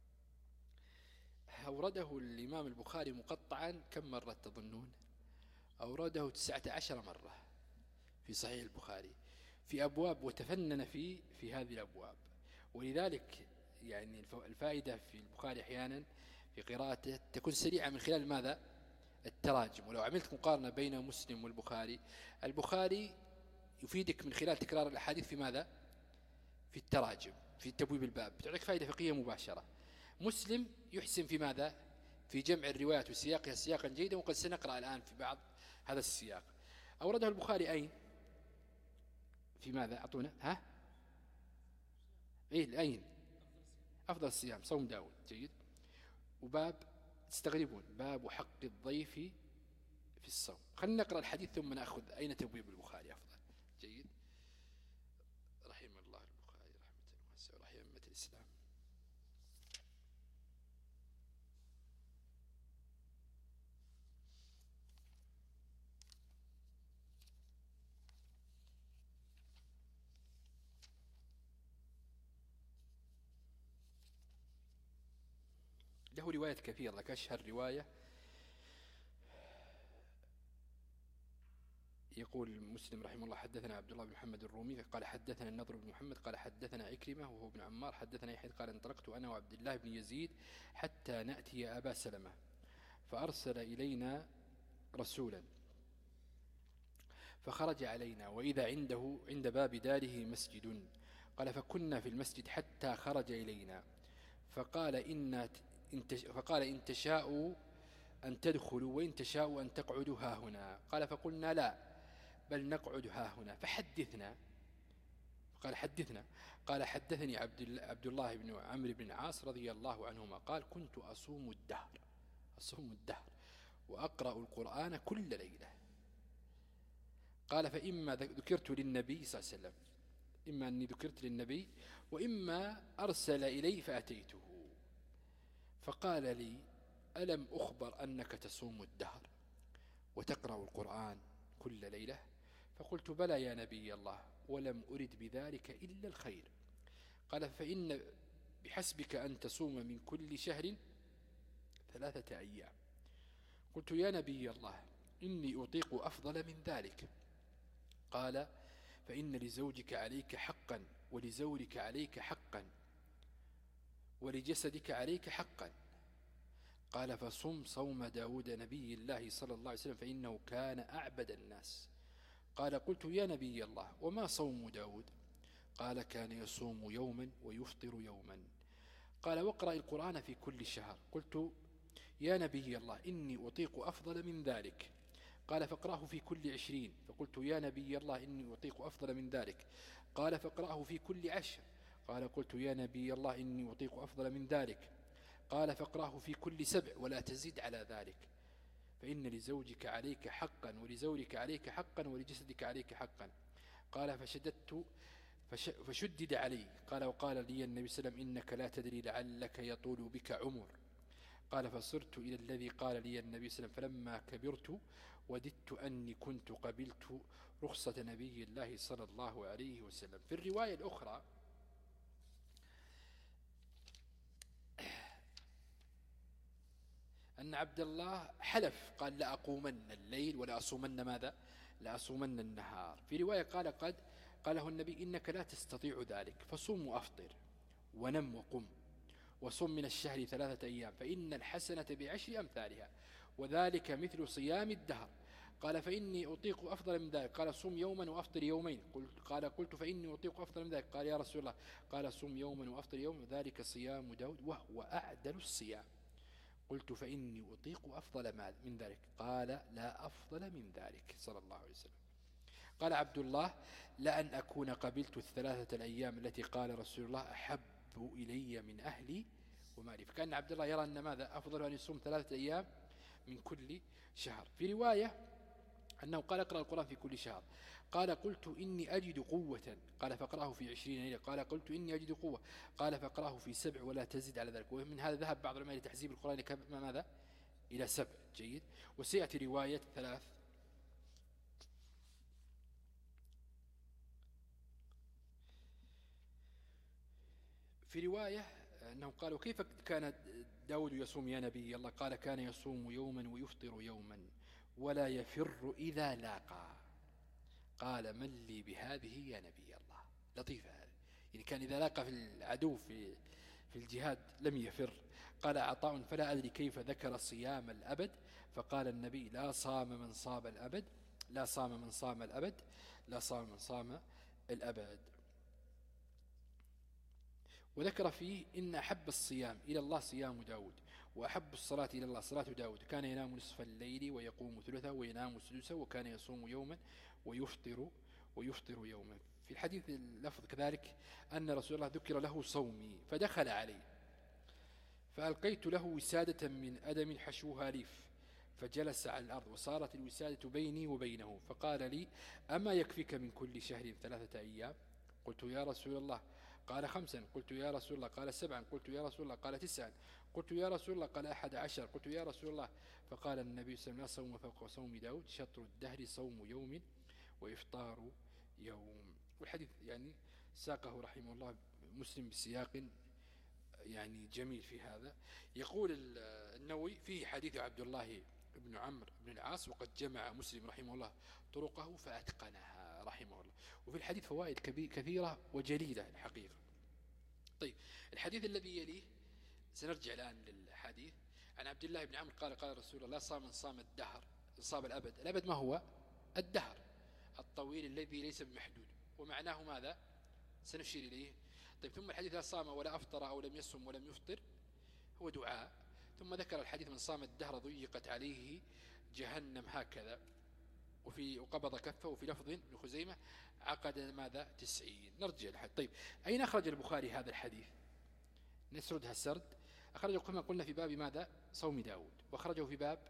أورده الإمام البخاري مقطعا كم مرة تظنون؟ أورده تسعة عشر مرة في صحيح البخاري في أبواب، وتفنن في في هذه الأبواب. ولذلك يعني الفائدة في البخاري أحيانا في قراءته تكون سريعة من خلال ماذا؟ التراجم. ولو عملت مقارنة بين مسلم والبخاري، البخاري يفيدك من خلال تكرار الأحاديث في ماذا؟ في التراجم، في تبويب الباب، تعطيك فائدة فقهية مباشرة. مسلم يحسن في ماذا؟ في جمع الروايات وسياقها سياقا جيدا، وقد سنقرأ الآن في بعض هذا السياق. أورده البخاري أين؟ في ماذا؟ أعطونا. ها؟ إيه أين؟ أفضل الصيام صوم داود. جيد. وباب تستغربون باب حق الضيف في الصوم. خلينا نقرأ الحديث ثم نأخذ أين تبويب البخاري أفضل. جيد. رحم الله البخاري رحمة واسعة ورحم أمة الإسلام. له روايات كثيرة، لك أشهر رواية يقول مسلم رحمه الله حدثنا عبد الله بن محمد الرومي قال حدثنا النضر بن محمد قال حدثنا عكرمة وهو ابن عمار حدثنا يحيى قال انطلقت أنا وعبد الله بن يزيد حتى نأتي أبا سلمة فأرسل إلينا رسولا فخرج علينا وإذا عنده عند باب داره مسجد. قال فكنا في المسجد حتى خرج إلينا فقال إن فقال إن تشاءوا أن تدخلوا وإن تشاءوا أن تقعدوا ها هنا. قال فقلنا لا بل نقعد ها هنا فحدثنا. قال حدثنا. قال حدثني عبد الله بن عمرو بن عاص رضي الله عنهما قال كنت أصوم الدهر أصوم الدهر وأقرأ القرآن كل ليلة. قال فإما ذكرت للنبي صلى الله عليه وسلم إما أني ذكرت للنبي وإما أرسل إلي فأتيته فقال لي ألم أخبر أنك تصوم الدهر وتقرأ القرآن كل ليلة؟ فقلت بلى يا نبي الله ولم أرد بذلك إلا الخير. قال فإن بحسبك أن تصوم من كل شهر ثلاثة أيام. قلت يا نبي الله إني أطيق أفضل من ذلك. قال فإن لزوجك عليك حقا ولزورك عليك حقا ولجسدك عليك حقا. قال فصم صوم داود نبي الله صلى الله عليه وسلم فإنه كان أعبد الناس. قال قلت يا نبي الله وما صوم داود؟ قال كان يصوم يوما ويفطر يوما. قال واقرأ القرآن في كل شهر. قلت يا نبي الله إني أطيق أفضل من ذلك. قال فاقرأه في كل عشرين. فقلت يا نبي الله إني أطيق أفضل من ذلك. قال فاقرأه في كل عشر. قال قلت يا نبي الله إني أطيق أفضل من ذلك. قال فاقرأه في كل سبع ولا تزيد على ذلك فإن لزوجك عليك حقا ولزورك عليك حقا ولجسدك عليك حقا. قال فشددت فش فشدد علي. قال وقال لي النبي صلى الله عليه وسلم إنك لا تدري لعلك يطول بك عمر. قال فصرت إلى الذي قال لي النبي صلى الله عليه وسلم فلما كبرت وددت أني كنت قبلت رخصة نبي الله صلى الله عليه وسلم. في الرواية الأخرى أن عبد الله حلف قال لا أقومن الليل ولا أصومن ماذا؟ لا أصومن النهار. في رواية قال قد قاله النبي إنك لا تستطيع ذلك فصم وأفطر ونم وقم وصم من الشهر ثلاثة أيام فإن الحسنة بعشر أمثالها وذلك مثل صيام الدهر. قال فإني أطيق أفضل من ذلك. قال صم يوما وأفطر يومين. قال قلت فإني أطيق أفضل من ذلك. قال يا رسول الله قال صم يوما وأفطر يوم ذلك صيام داود وهو أعدل الصيام. قلت فإني أطيق أفضل من ذلك. قال لا أفضل من ذلك صلى الله عليه وسلم. قال عبد الله لأن أكون قبلت الثلاثة الأيام التي قال رسول الله أحب إلي من أهلي ومالي. فكان عبد الله يرى أن ماذا أفضل أن يصوم ثلاثة أيام من كل شهر. في رواية أنه قال اقرأ القرآن في كل شهر. قال قلت إني أجد قوة. قال فقرأه في عشرين ليلة. قال قلت إني أجد قوة. قال فقرأه في سبع ولا تزد على ذلك. ومن هذا ذهب بعض العلماء لتحزيب القرآن كما ماذا إلى سبع. جيد. وسيأتي رواية ثلاث. في رواية أنه قال وكيف كان داود يصوم يا نبي الله؟ قال كان يصوم يوما ويفطر يوما ولا يفر إذا لاقى. قال من لي بهذه يا نبي الله؟ لطيفة هذه. يعني كان إذا لاقى في العدو في في الجهاد لم يفر. قال عطاء فلا أدري كيف ذكر صيام الأبد. فقال النبي لا صام من صام الأبد لا صام من صام الأبد لا صام من صام الأبد. وذكر فيه إن أحب الصيام إلى الله صيام داود وأحب الصلاة إلى الله صلاة داود كان ينام نصف الليل ويقوم ثلثه وينام سدسه وكان يصوم يوما ويفطر ويفطر يوما. في الحديث اللفظ كذلك أن رسول الله ذكر له صومي فدخل عليه فألقيت له وسادة من أدم حشوها ليف فجلس على الأرض وصارت الوسادة بيني وبينه فقال لي أما يكفيك من كل شهر ثلاثة أيام؟ قلت يا رسول الله. قال خمسا. قلت يا رسول الله. قال سبعا. قلت يا رسول الله. قال تسعا. قلت يا رسول الله. قال أحد عشر. قلت يا رسول الله. فقال النبي صلى الله عليه وسلم لا صوم فوق صوم داود شطر الدهر صوم يوم وإفطار يوم. والحديث يعني ساقه رحمه الله مسلم بسياق يعني جميل في هذا. يقول النووي فيه حديث عبد الله بن عمرو بن العاص وقد جمع مسلم رحمه الله طرقه فأتقنها رحمه الله. وفي الحديث فوائد كثيرة وجليلة الحقيقة. طيب الحديث الذي يليه سنرجع الآن للحديث. عن عبد الله بن عمرو قال قال رسول الله: لا صام من صام الدهر، صام الأبد. الأبد ما هو؟ الدهر الطويل الذي ليس بمحدود. ومعناه ماذا؟ سنشير إليه. طيب ثم الحديث: لا صام ولا أفطر أو لم يصم ولم يفطر، هو دعاء. ثم ذكر الحديث: من صام الدهر ضيقت عليه جهنم هكذا، وفي وقبض كفه، وفي لفظ ابن خزيمة عقد ماذا؟ تسعين. نرجع الحديث. طيب أين أخرج البخاري هذا الحديث؟ نسردها السرد. أخرجه كما قلنا في باب ماذا؟ صوم داود. وأخرجه في باب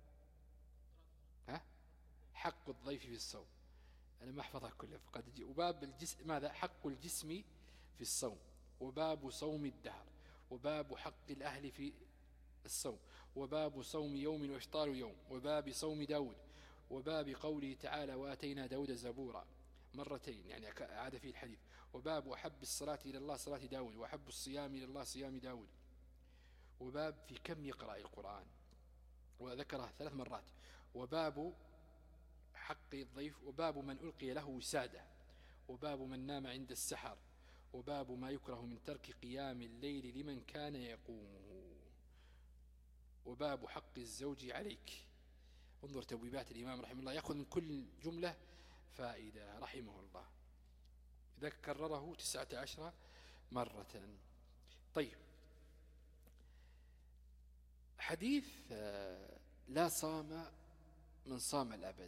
ها؟ حق الضيف في الصوم. أنا ما أحفظها كلها فقد. وباب الجسم ماذا؟ حق الجسم في الصوم. وباب صوم الدهر. وباب حق الأهل في الصوم. وباب صوم يوم وإفطار يوم. وباب صوم داود. وباب قوله تعالى: وآتينا داود زبورا، مرتين يعني عاد فيه الحديث. وباب أحب الصلاة إلى الله صلاة داود، وأحب الصيام إلى الله صيام داود. وباب في كم يقرأ القرآن، وذكره ثلاث مرات. وباب حق الضيف. وباب من ألقي له وسادة. وباب من نام عند السحر. وباب ما يكره من ترك قيام الليل لمن كان يقومه. وباب حق الزوج عليك. انظر تبويبات الإمام رحمه الله، يأخذ من كل جملة فائدة رحمه الله. إذا كرره تسعة عشر مرة. طيب حديث لا صام من صام الأبد.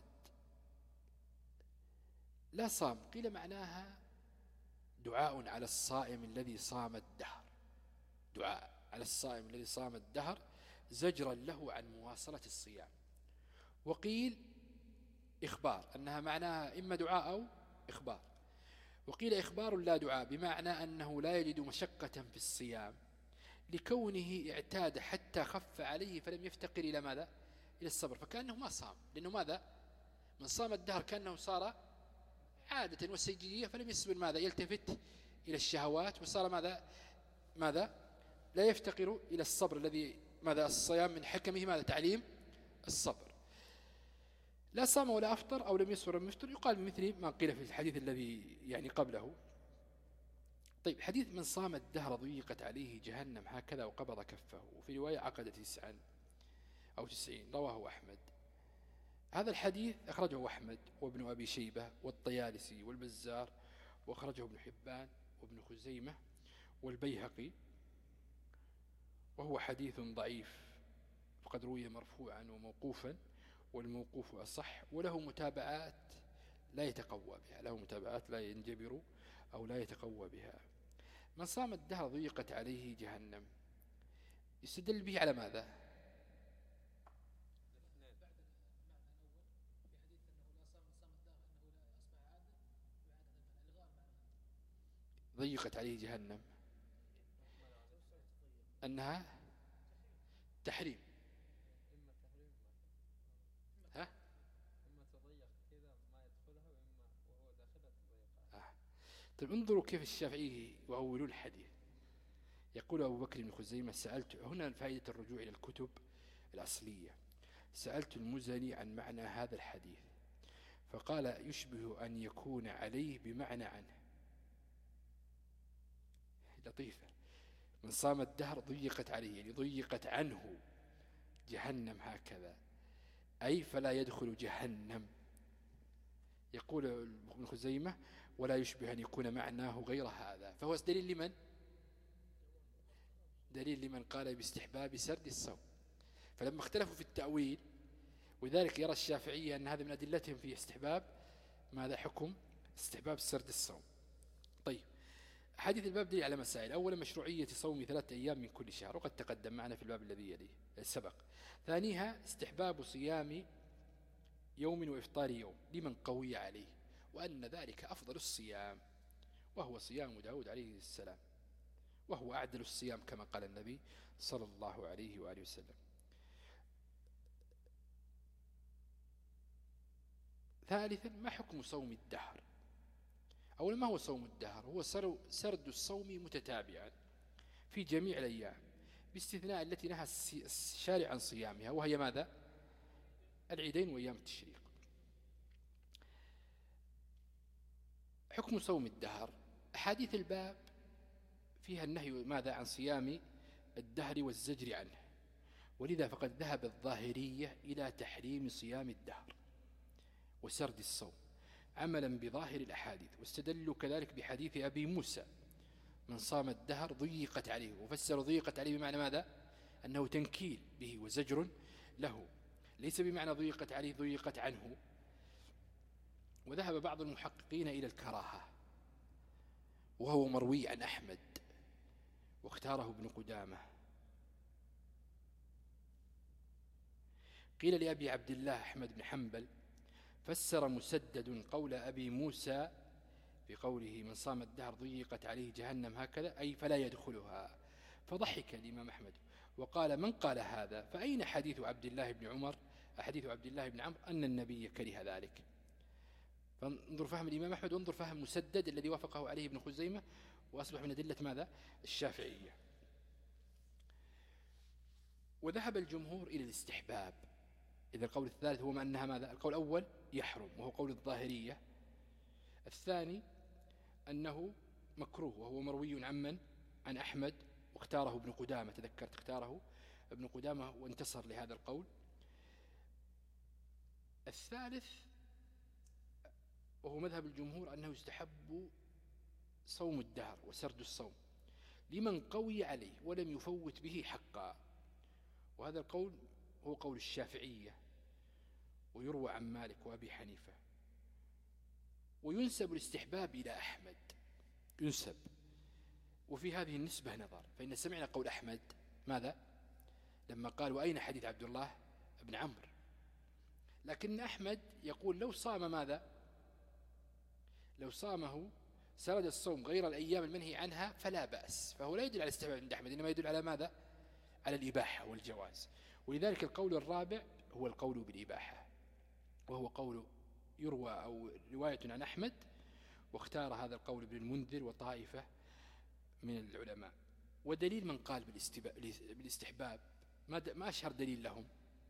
لا صام قيل معناها دعاء على الصائم الذي صام الدهر، دعاء على الصائم الذي صام الدهر زجرا له عن مواصلة الصيام. وقيل إخبار، أنها معناها إما دعاء أو إخبار. وقيل إخبار لا دعاء، بمعنى أنه لا يجد مشقة في الصيام لكونه اعتاد حتى خف عليه فلم يفتقر إلى ماذا؟ إلى الصبر، فكأنه ما صام. لأنه ماذا؟ من صام الدهر كأنه صار عادة والسجية، فلم يصبر ماذا؟ يلتفت إلى الشهوات، وصار ماذا؟ ماذا؟ لا يفتقر إلى الصبر الذي ماذا؟ الصيام من حكمه ماذا؟ تعليم الصبر. لا صام ولا أفطر أو لم يصبر ولم يفطر، يقال مثل ما قيل في الحديث الذي يعني قبله. طيب حديث من صام الدهر ضيقت عليه جهنم هكذا وقبض كفه، وفي رواية عقد تسعا أو تسعين، رواه أحمد. هذا الحديث أخرجه أحمد وابن أبي شيبة والطيالسي والبزار، وأخرجه ابن حبان وابن خزيمة والبيهقي، وهو حديث ضعيف، فقد روي مرفوعا وموقوفا، والموقوف أصح، وله متابعات لا يتقوى بها، له متابعات لا ينجبر أو لا يتقوى بها. من صام الدهر ضيقت عليه جهنم، يستدل به على ماذا؟ ضيقت عليه جهنم أنها تحريم. ها؟ آه. طيب انظروا كيف الشافعي يؤولون الحديث. يقول أبو بكر بن خزيمة: سألت، هنا فائدة الرجوع إلى الكتب الأصلية، سألت المزني عن معنى هذا الحديث فقال: يشبه أن يكون عليه بمعنى عنه. لطيفة. من صام الدهر ضيقت عليه، يعني ضيقت عنه جهنم هكذا، أي فلا يدخل جهنم. يقول ابن خزيمة: ولا يشبه أن يكون معناه غير هذا. فهو دليل لمن؟ دليل لمن قال باستحباب سرد الصوم. فلما اختلفوا في التأويل، وذلك يرى الشافعية أن هذا من أدلتهم في استحباب ماذا؟ حكم استحباب سرد الصوم. طيب حديث الباب دليل على مسائل. أولا مشروعية صوم ثلاثة أيام من كل شهر، وقد تقدم معنا في الباب الذي يليه السبق. ثانيها استحباب صيام يوم وإفطار يوم لمن قوي عليه، وأن ذلك أفضل الصيام، وهو صيام داود عليه السلام، وهو أعدل الصيام كما قال النبي صلى الله عليه وآله وسلم. ثالثا ما حكم صوم الدهر؟ أولا ما هو صوم الدهر؟ هو سرد الصوم متتابعا في جميع الأيام باستثناء التي نهى الشارع عن صيامها، وهي ماذا؟ العيدين وأيام التشريق. حكم صوم الدهر. أحاديث الباب فيها النهي ماذا؟ عن صيام الدهر والزجر عنه، ولذا فقد ذهب الظاهرية إلى تحريم صيام الدهر وسرد الصوم عملا بظاهر الأحاديث، واستدلوا كذلك بحديث أبي موسى من صام الدهر ضيقت عليه، وفسروا ضيقت عليه بمعنى ماذا؟ أنه تنكيل به وزجر له، ليس بمعنى ضيقت عليه ضيقت عنه. وذهب بعض المحققين إلى الكراهة، وهو مروي عن أحمد واختاره ابن قدامة. قيل لأبي عبد الله أحمد بن حنبل فسر مسدد قول أبي موسى في قوله من صام الدهر ضيقت عليه جهنم هكذا، أي فلا يدخلها، فضحك الإمام أحمد وقال من قال هذا فأين حديث عبد الله بن عمر حديث عبد الله بن عمرو أن النبي كره ذلك؟ فانظر فهم الإمام أحمد وانظر فهم مسدد الذي وافقه عليه ابن خزيمة، وأصبح من أدلة ماذا؟ الشافعية. وذهب الجمهور إلى الاستحباب. إذا القول الثالث هو أنها ماذا؟ القول الأول يحرم وهو قول الظاهرية، الثاني أنه مكروه وهو مروي عن من؟ عن أحمد واختاره ابن قدامة، تذكرت اختاره ابن قدامة وانتصر لهذا القول. الثالث وهو مذهب الجمهور أنه يستحب صوم الدهر وسرد الصوم لمن قوي عليه ولم يفوت به حقا، وهذا القول هو قول الشافعية ويروى عن مالك وأبي حنيفة. وينسب الاستحباب إلى أحمد، ينسب، وفي هذه النسبة نظر، فإن سمعنا قول أحمد ماذا؟ لما قال وأين حديث عبد الله بن عمرو، لكن أحمد يقول لو صام ماذا؟ لو صامه سرد الصوم غير الأيام المنهي عنها فلا بأس، فهو لا يدل على الاستحباب عند أحمد، إنما يدل على ماذا؟ على الإباحة والجواز. ولذلك القول الرابع هو القول بالإباحة، وهو قول يروى أو رواية عن أحمد، واختار هذا القول ابن المنذر وطائفة من العلماء. ودليل من قال بالاستحباب ما أشهر دليل لهم؟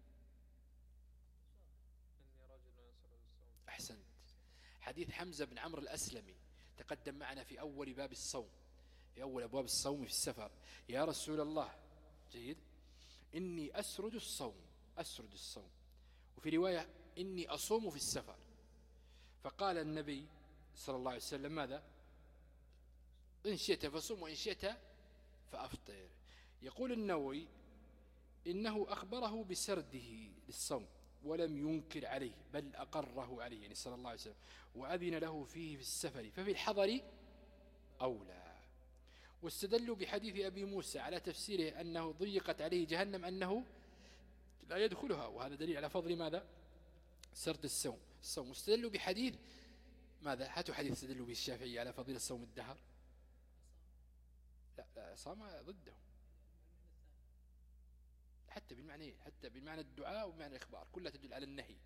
أحسنت، حديث حمزة بن عمرو الأسلمي تقدم معنا في أول باب الصوم، في أول أبواب الصوم في السفر، يا رسول الله جيد إني أسرد الصوم أسرد الصوم وفي رواية إني أصوم في السفر، فقال النبي صلى الله عليه وسلم ماذا؟ إن شئت فصوم وإن شئت فأفطر. يقول النووي إنه أخبره بسرده للصوم ولم ينكر عليه بل أقره عليه يعني صلى الله عليه وسلم، وأذن له فيه في السفر، ففي الحضر أولى. واستدلوا بحديث أبي موسى على تفسيره أنه ضيقت عليه جهنم أنه لا يدخلها، وهذا دليل على فضل ماذا؟ سرد الصوم الصوم. واستدلوا بحديث ماذا؟ هاتوا حديث استدلوا به الشافعي على فضيلة صوم الدهر. لا لا صام ضده حتى بالمعنى حتى بالمعنى الدعاء وبمعنى الإخبار كلها تدل على النهي.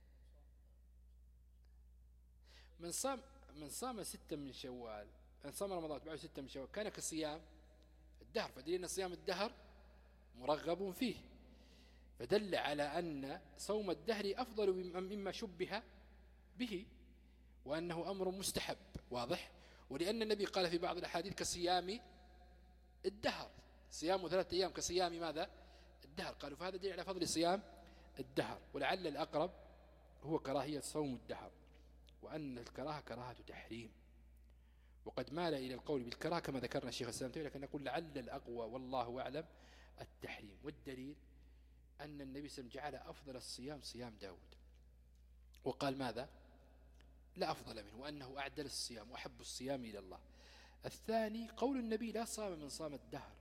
من صام من صام ستة من شوال، من صام رمضان بعد ستة من شوال كان كصيام الدهر، فدليل أن صيام الدهر مرغب فيه، فدل على أن صوم الدهر أفضل مما شبه به، وأنه أمر مستحب واضح. ولأن النبي قال في بعض الأحاديث كصيام الدهر، صيام ثلاثة أيام كصيام ماذا؟ الدهر، قالوا فهذا دليل على فضل صيام الدهر. ولعل الأقرب هو كراهية صوم الدهر، وأن الكراهة كراهة تحريم، وقد مال إلى القول بالكراهة كما ذكرنا الشيخ السلام، لكن نقول لعل الأقوى والله أعلم التحريم. والدليل أن النبي صلى الله عليه وسلم جعل أفضل الصيام صيام داود، وقال ماذا؟ لا أفضل منه، وأنه أعدل الصيام وأحب الصيام إلى الله. الثاني قول النبي لا صام من صام الدهر،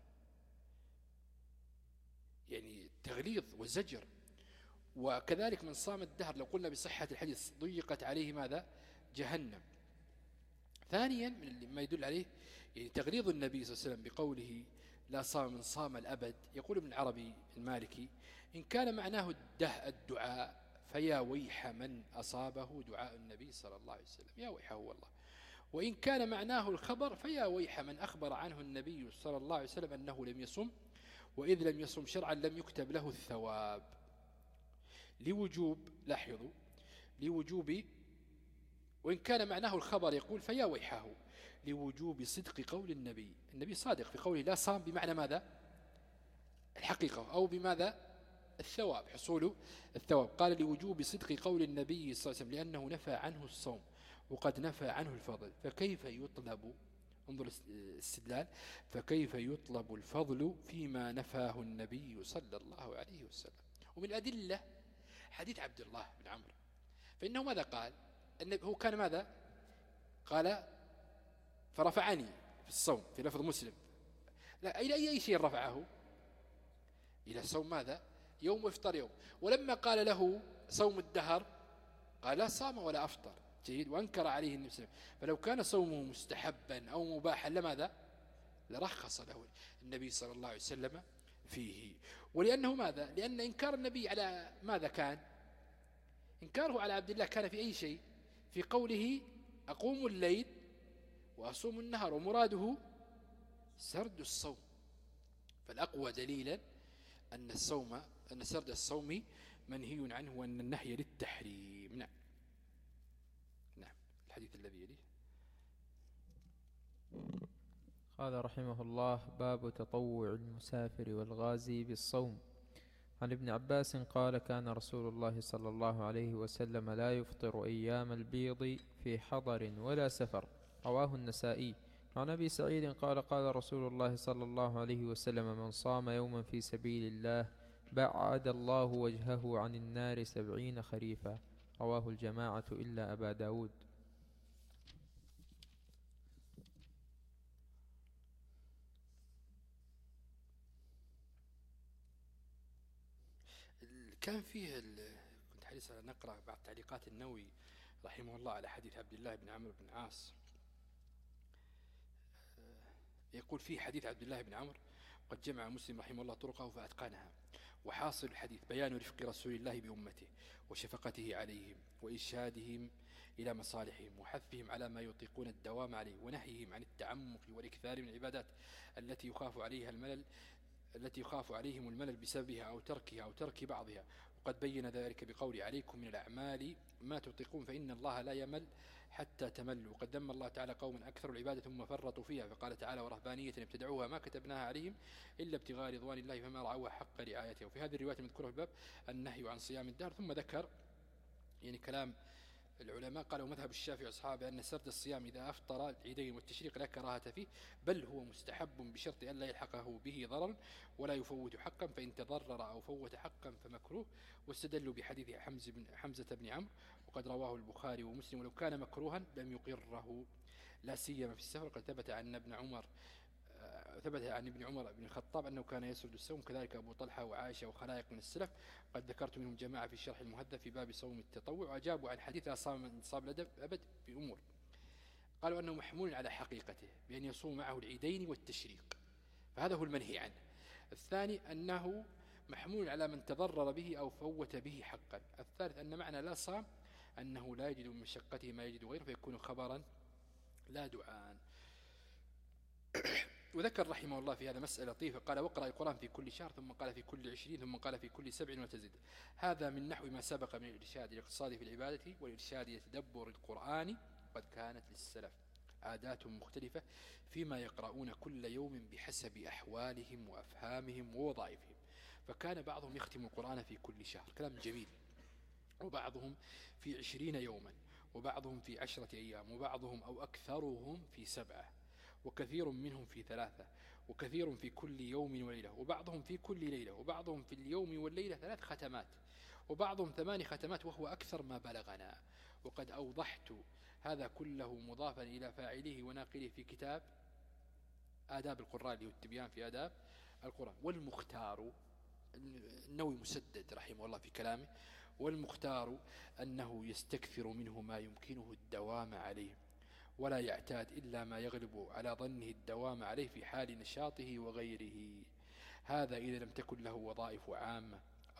يعني تغليظ وزجر. وكذلك من صام الدهر لو قلنا بصحة الحديث ضيقت عليه ماذا؟ جهنم. ثانيا من ما يدل عليه يعني تغليظ النبي صلى الله عليه وسلم بقوله لا صام من صام الأبد. يقول ابن العربي المالكي إن كان معناه الده الدعاء فيا ويح من أصابه دعاء النبي صلى الله عليه وسلم، يا ويحه والله. وإن كان معناه الخبر فيا ويح من أخبر عنه النبي صلى الله عليه وسلم أنه لم يصم، وإذ لم يصم شرعا لم يكتب له الثواب. لوجوب، لاحظوا، لوجوب، وإن كان معناه الخبر يقول فيا ويحه، لوجوب صدق قول النبي. النبي صادق في قوله لا صام، بمعنى ماذا؟ الحقيقة، أو بماذا؟ الثواب، حصول الثواب. قال لوجوب صدق قول النبي صلى الله عليه وسلم لأنه نفى عنه الصوم وقد نفى عنه الفضل، فكيف يطلب، انظر الاستدلال، فكيف يطلب الفضل فيما نفاه النبي صلى الله عليه وسلم. ومن أدلة حديث عبد الله بن عمرو، فإنه ماذا قال؟ هو كان ماذا قال؟ فرفعني في الصوم، في لفظ مسلم. لا، إلى أي شيء رفعه؟ إلى صوم ماذا؟ يوم وافطر يوم. ولما قال له صوم الدهر قال لا صام ولا أفطر. جيد. وأنكر عليه النبي صلى الله عليه وسلم. فلو كان صومه مستحبا أو مباحا لماذا؟ لرخص له النبي صلى الله عليه وسلم فيه. ولأنه ماذا؟ لأن إنكار النبي على ماذا كان؟ إنكاره على عبد الله كان في أي شيء؟ في قوله أقوم الليل وأصوم النهار، ومراده سرد الصوم. فالأقوى دليلا أن الصوم، أن سرد الصوم منهي عنه، وأن النهي للتحريم. نعم. نعم. الحديث الذي يليه قال رحمه الله: باب تطوع المسافر والغازي بالصوم. عن ابن عباس قال: كان رسول الله صلى الله عليه وسلم لا يفطر أيام البيض في حضر ولا سفر، رواه النسائي. عن أبي سعيد قال: قال رسول الله صلى الله عليه وسلم: من صام يوما في سبيل الله بعد الله وجهه عن النار سبعين خريفا، رواه الجماعة إلا أبا داود. كان فيه كنت حريص على نقرأ بعض تعليقات النووي رحمه الله على حديث عبد الله بن عمرو بن عاص. يقول فيه حديث عبد الله بن عمرو: قد جمع مسلم رحمه الله طرقه فأتقنها. وحاصل الحديث بيان رفق رسول الله بأمته وشفقته عليهم وإرشادهم إلى مصالحهم وحثهم على ما يطيقون الدوام عليه ونهيهم عن التعمق والإكثار من العبادات التي يخاف عليها الملل التي يخاف عليهم الملل بسببها أو تركها أو ترك بعضها. وقد بين ذلك بقول: عليكم من الأعمال ما تطيقون فإن الله لا يمل حتى تملوا. وقد ذم الله تعالى قوما أكثروا العبادة ثم فرطوا فيها، فقال تعالى: ورهبانية ابتدعوها ما كتبناها عليهم إلا ابتغاء رضوان الله فما رعوها حق رعايته. وفي هذه الرواية المذكورة في الباب النهي عن صيام الدهر. ثم ذكر يعني كلام العلماء، قالوا: مذهب الشافعي وأصحابه أن سرد الصيام إذا أفطر العيدين والتشريق لا كراهة فيه، بل هو مستحب بشرط أن لا يلحقه به ضرر ولا يفوت حقا، فإن تضرر أو فوت حقا فمكروه. واستدلوا بحديث حمزة بن, حمزة بن عمرو وقد رواه البخاري ومسلم: ولو كان مكروها لم يقره لا سيما في السفر. قد ثبت عن ابن عمر ثبت عن ابن عمر بن الخطاب أنه كان يسرد الصوم، كذلك أبو طلحة وعائشة وخلائق من السلف. قد ذكرت منهم جماعة في الشرح المهذب في باب صوم التطوع، وأجابوا عن حديث لا صام من صام الأدب أبد بأمور. قالوا أنه محمول على حقيقته بأن يصوم معه العيدين والتشريق، فهذا هو المنهي عنه. الثاني أنه محمول على من تضرر به أو فوت به حقا. الثالث أن معنى لا صام أنه لا يجد من مشقته ما يجد غيره، فيكون خبرا لا دعاء. وذكر رحمه الله في هذا مسألة لطيفة، قال: وقرأ القرآن في كل شهر، ثم قال في كل عشرين، ثم قال في كل سبع وتزد. هذا من نحو ما سبق من الإرشاد الاقتصادي في العبادة والإرشاد يتدبر القرآن. قد كانت للسلف عادات مختلفة فيما يقرؤون كل يوم بحسب أحوالهم وأفهامهم ووظائفهم، فكان بعضهم يختم القرآن في كل شهر، كلام جميل، وبعضهم في عشرين يوما، وبعضهم في عشرة أيام، وبعضهم أو أكثرهم في سبعة، وكثير منهم في ثلاثة، وكثير في كل يوم وليلة، وبعضهم في كل ليلة، وبعضهم في اليوم والليلة ثلاث ختمات، وبعضهم ثمان ختمات، وهو أكثر ما بلغنا. وقد أوضحت هذا كله مضافا إلى فاعله وناقله في كتاب آداب القراء اللي هو التبيان في آداب القراء. والمختار، النووي مسدد رحمه الله في كلامه: والمختار أنه يستكثر منه ما يمكنه الدوام عليه، ولا يعتاد إلا ما يغلب على ظنه الدوام عليه في حال نشاطه وغيره. هذا إذا لم تكن له وظائف عامة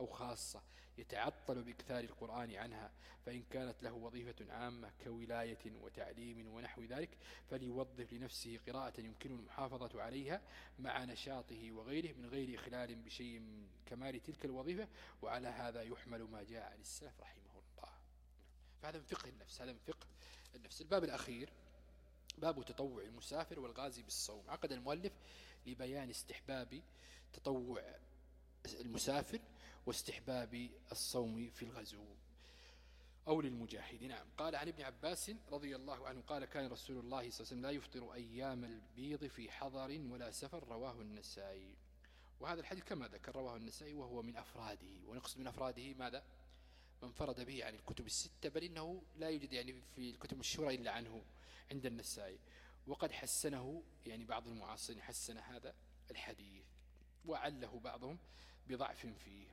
أو خاصة يتعطل بإكثار القرآن عنها، فإن كانت له وظيفة عامة كولاية وتعليم ونحو ذلك فليوظف لنفسه قراءة يمكن المحافظة عليها مع نشاطه وغيره من غير إخلال بشيء من كمال تلك الوظيفة. وعلى هذا يحمل ما جاء عن السلف رحمه الله. فهذا من فقه النفس، هذا من فقه النفس. الباب الأخير باب تطوع المسافر والغازي بالصوم. عقد المؤلف لبيان استحباب تطوع المسافر واستحباب الصوم في الغزو أو للمجاهد. نعم. قال عن ابن عباس رضي الله عنه قال كان رسول الله صلى الله عليه وسلم لا يفطر أيام البيض في حضر ولا سفر، رواه النسائي. وهذا الحديث كما ذكر رواه النسائي وهو من أفراده، ونقصد من أفراده ماذا؟ من فرد به عن الكتب الستة، بل إنه لا يوجد يعني في الكتب الشهرة إلا عنه عند النسائي. وقد حسنه يعني بعض المعاصرين حسن هذا الحديث وعله بعضهم بضعف فيه.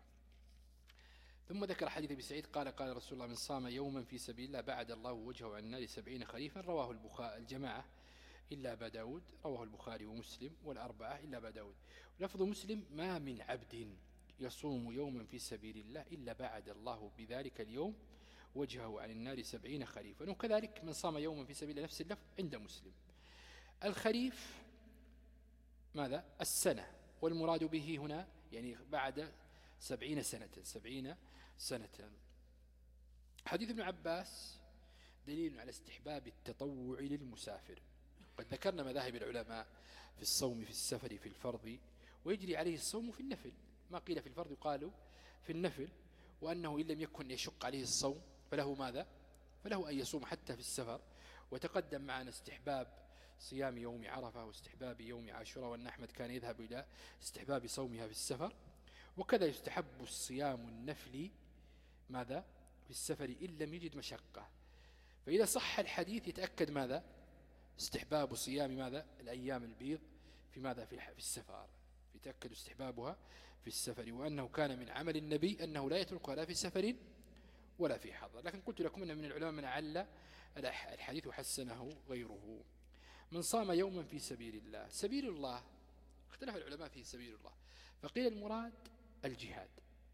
ثم ذكر حديث ابي سعيد قال قال رسول الله من صام يوما في سبيل الله بعد الله وجهه عن النار سبعين خريفا، رواه البخاري الجماعة إلا أبا داود، رواه البخاري ومسلم والأربعة إلا أبا داود. لفظ مسلم ما من عبد يصوم يوما في سبيل الله إلا بعد الله بذلك اليوم وجهه عن النار سبعين خريفا. وكذلك من صام يوما في سبيل الله نفس اللفظ عند مسلم. الخريف ماذا؟ السنة، والمراد به هنا يعني بعد سبعين سنة سبعين سنة. حديث ابن عباس دليل على استحباب التطوع للمسافر. قد ذكرنا مذاهب العلماء في الصوم في السفر في الفرض، ويجري عليه الصوم في النفل. ما قيل في الفرض قالوا في النفل، وأنه إن لم يكن يشق عليه الصوم فله ماذا؟ فله أن يصوم حتى في السفر. وتقدم معنا استحباب صيام يوم عرفة واستحباب يوم عاشوراء، وأن أحمد كان يذهب إلى استحباب صومها في السفر. وكذا يستحب الصيام النفلي ماذا؟ في السفر إن لم يجد مشقة. فإذا صح الحديث يتأكد ماذا؟ استحباب صيام ماذا؟ الأيام البيض في ماذا؟ في السفر، يتأكد استحبابها في السفر، وأنه كان من عمل النبي أنه لا يتركها لا في سفر ولا في حضر. لكن قلت لكم أن من العلماء من عل الحديث وحسنه غيره. من صام يوما في سبيل الله. سبيل الله اختلف العلماء في سبيل الله، فقيل المراد الجهاد.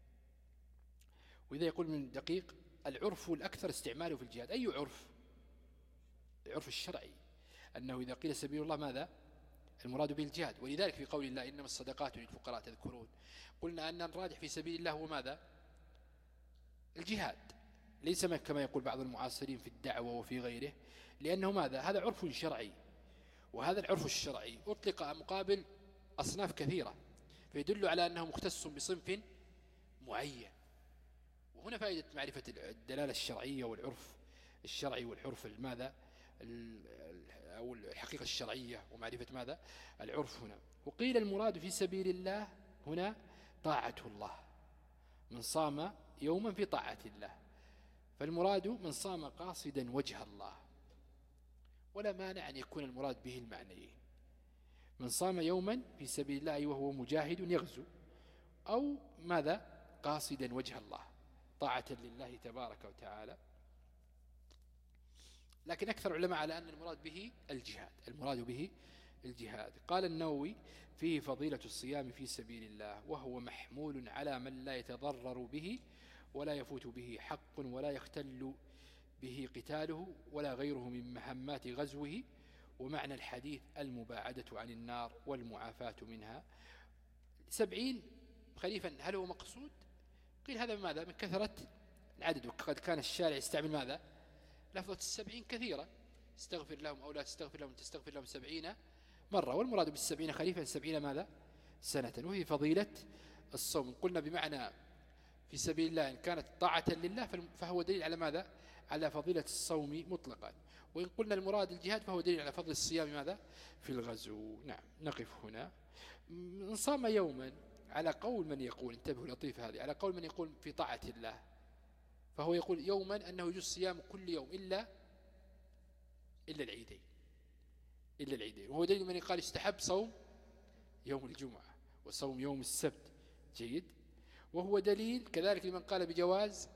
وإذا يقول من دقيق العرف الأكثر استعماله في الجهاد. أي عرف؟ العرف الشرعي، أنه إذا قيل سبيل الله ماذا؟ المراد به الجهاد. ولذلك في قول الله إنما الصدقات للفقراء تذكرون، قلنا أن الراجح في سبيل الله هو ماذا؟ الجهاد، ليس كما يقول بعض المعاصرين في الدعوة وفي غيره، لأنه ماذا؟ هذا عرف شرعي، وهذا العرف الشرعي أطلق مقابل أصناف كثيرة، فيدل على أنه مختص بصنف معين. وهنا فائدة معرفة الدلالة الشرعية والعرف الشرعي والعرف الماذا أو الحقيقة الشرعية، ومعرفة ماذا؟ العرف هنا. وقيل المراد في سبيل الله هنا طاعة الله، من صام يوما في طاعة الله، فالمراد من صام قاصدا وجه الله. ولا مانع أن يكون المراد به المعنيين، من صام يوما في سبيل الله وهو مجاهد يغزو، أو ماذا؟ قاصدا وجه الله طاعة لله تبارك وتعالى. لكن أكثر علماء على أن المراد به الجهاد، المراد به الجهاد. قال النووي فيه فضيلة الصيام في سبيل الله، وهو محمول على من لا يتضرر به ولا يفوت به حق ولا يختل به قتاله ولا غيره من مهمات غزوه. ومعنى الحديث المباعدة عن النار والمعافاة منها. سبعين خريفا هل هو مقصود؟ قيل هذا ماذا؟ من كثرة العدد، وقد كان الشارع يستعمل ماذا؟ لفظة السبعين كثيرة، استغفر لهم أو لا تستغفر لهم تستغفر لهم سبعين مرة، والمراد بالسبعين خريفا سبعين ماذا؟ سنة. وهي فضيلة الصوم. قلنا بمعنى في سبيل الله إن كانت طاعة لله فهو دليل على ماذا؟ على فضيلة الصوم مطلقا. وإن قلنا المراد الجهاد فهو دليل على فضل الصيام ماذا؟ في الغزو. نعم. نقف هنا. من صام يوما على قول من يقول، انتبهوا لطيف هذه، على قول من يقول في طاعة الله، فهو يقول يوما أنه يجوز صيام كل يوم إلا إلا العيدين، إلا العيدين. وهو دليل من يقال استحب صوم يوم الجمعة وصوم يوم السبت. جيد. وهو دليل كذلك لمن قال بجواز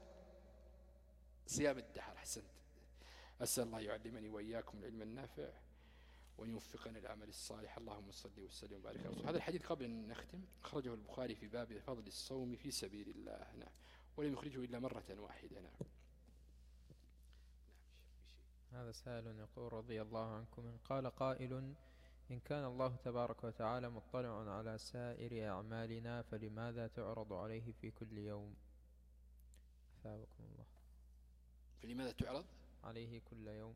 صيام الدهر. حسنت. أسأل الله يعلمني وإياكم العلم النافع وأن يوفقنا العمل الصالح. اللهم صل وسلم وبارك على رسول. هذا الحديث قبل أن نختم أخرجه البخاري في باب فضل الصوم في سبيل الله. نعم. ولم يخرجه إلا مرة واحدة. نعم. هذا سائل يقول رضي الله عنكم، قال قائل: إن كان الله تبارك وتعالى مطلع على سائر أعمالنا فلماذا تعرض عليه في كل يوم؟ أثابكم الله. فلماذا تعرض عليه كل يوم؟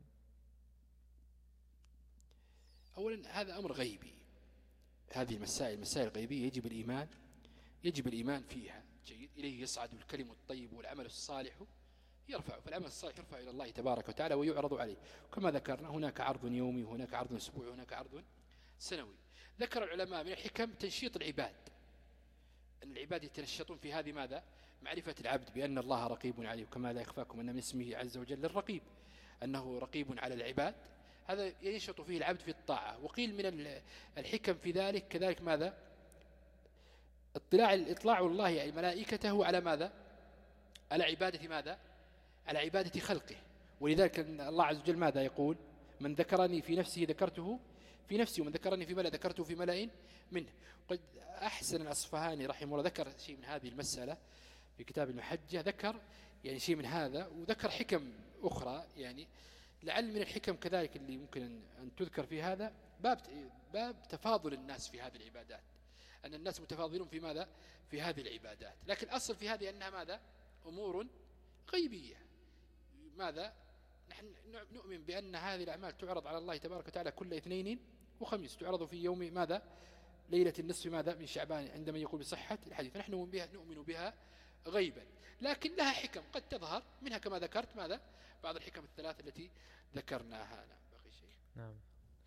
أولا هذا أمر غيبي. هذه المسائل مسائل غيبية يجب الإيمان يجب الإيمان فيها. جيد. إليه يصعد الكلم الطيب والعمل الصالح يرفع، فالعمل الصالح يرفع إلى الله تبارك وتعالى ويعرض عليه. وكما ذكرنا هناك عرض يومي وهناك عرض أسبوعي وهناك عرض سنوي. ذكر العلماء من الحكم تنشيط العباد، أن العباد يتنشطون في هذه ماذا؟ معرفة العبد بأن الله رقيب عليه، وكما لا يخفاكم أن من اسمه عز وجل الرقيب، أنه رقيب على العباد. هذا ينشط فيه العبد في الطاعة. وقيل من الحكم في ذلك كذلك ماذا؟ اطلاع اطلاع الله يعني ملائكته على ماذا؟ على عبادة ماذا؟ على عبادة خلقه. ولذلك الله عز وجل ماذا يقول؟ من ذكرني في نفسه ذكرته في نفسي، ومن ذكرني في ملأ ذكرته في ملأ منه. قد أحسن الأصفهاني رحمه الله ذكر شيء من هذه المسألة في كتاب المحجة، ذكر يعني شيء من هذا، وذكر حكم أخرى. يعني لعل من الحكم كذلك اللي ممكن أن تذكر في هذا باب باب تفاضل الناس في هذه العبادات، أن الناس متفاضلون في ماذا؟ في هذه العبادات. لكن الأصل في هذه أنها ماذا؟ أمور غيبية. ماذا؟ نحن نؤمن بأن هذه الأعمال تعرض على الله تبارك وتعالى كل اثنين وخميس، تعرض في يوم ماذا؟ ليلة النصف ماذا؟ من شعبان، عندما يقول بصحة الحديث. نحن نؤمن بها, نؤمن بها غيبا، لكن لها حكم قد تظهر منها كما ذكرت ماذا؟ بعض الحكم الثلاث التي ذكرناها. نعم. بقي شيء. نعم.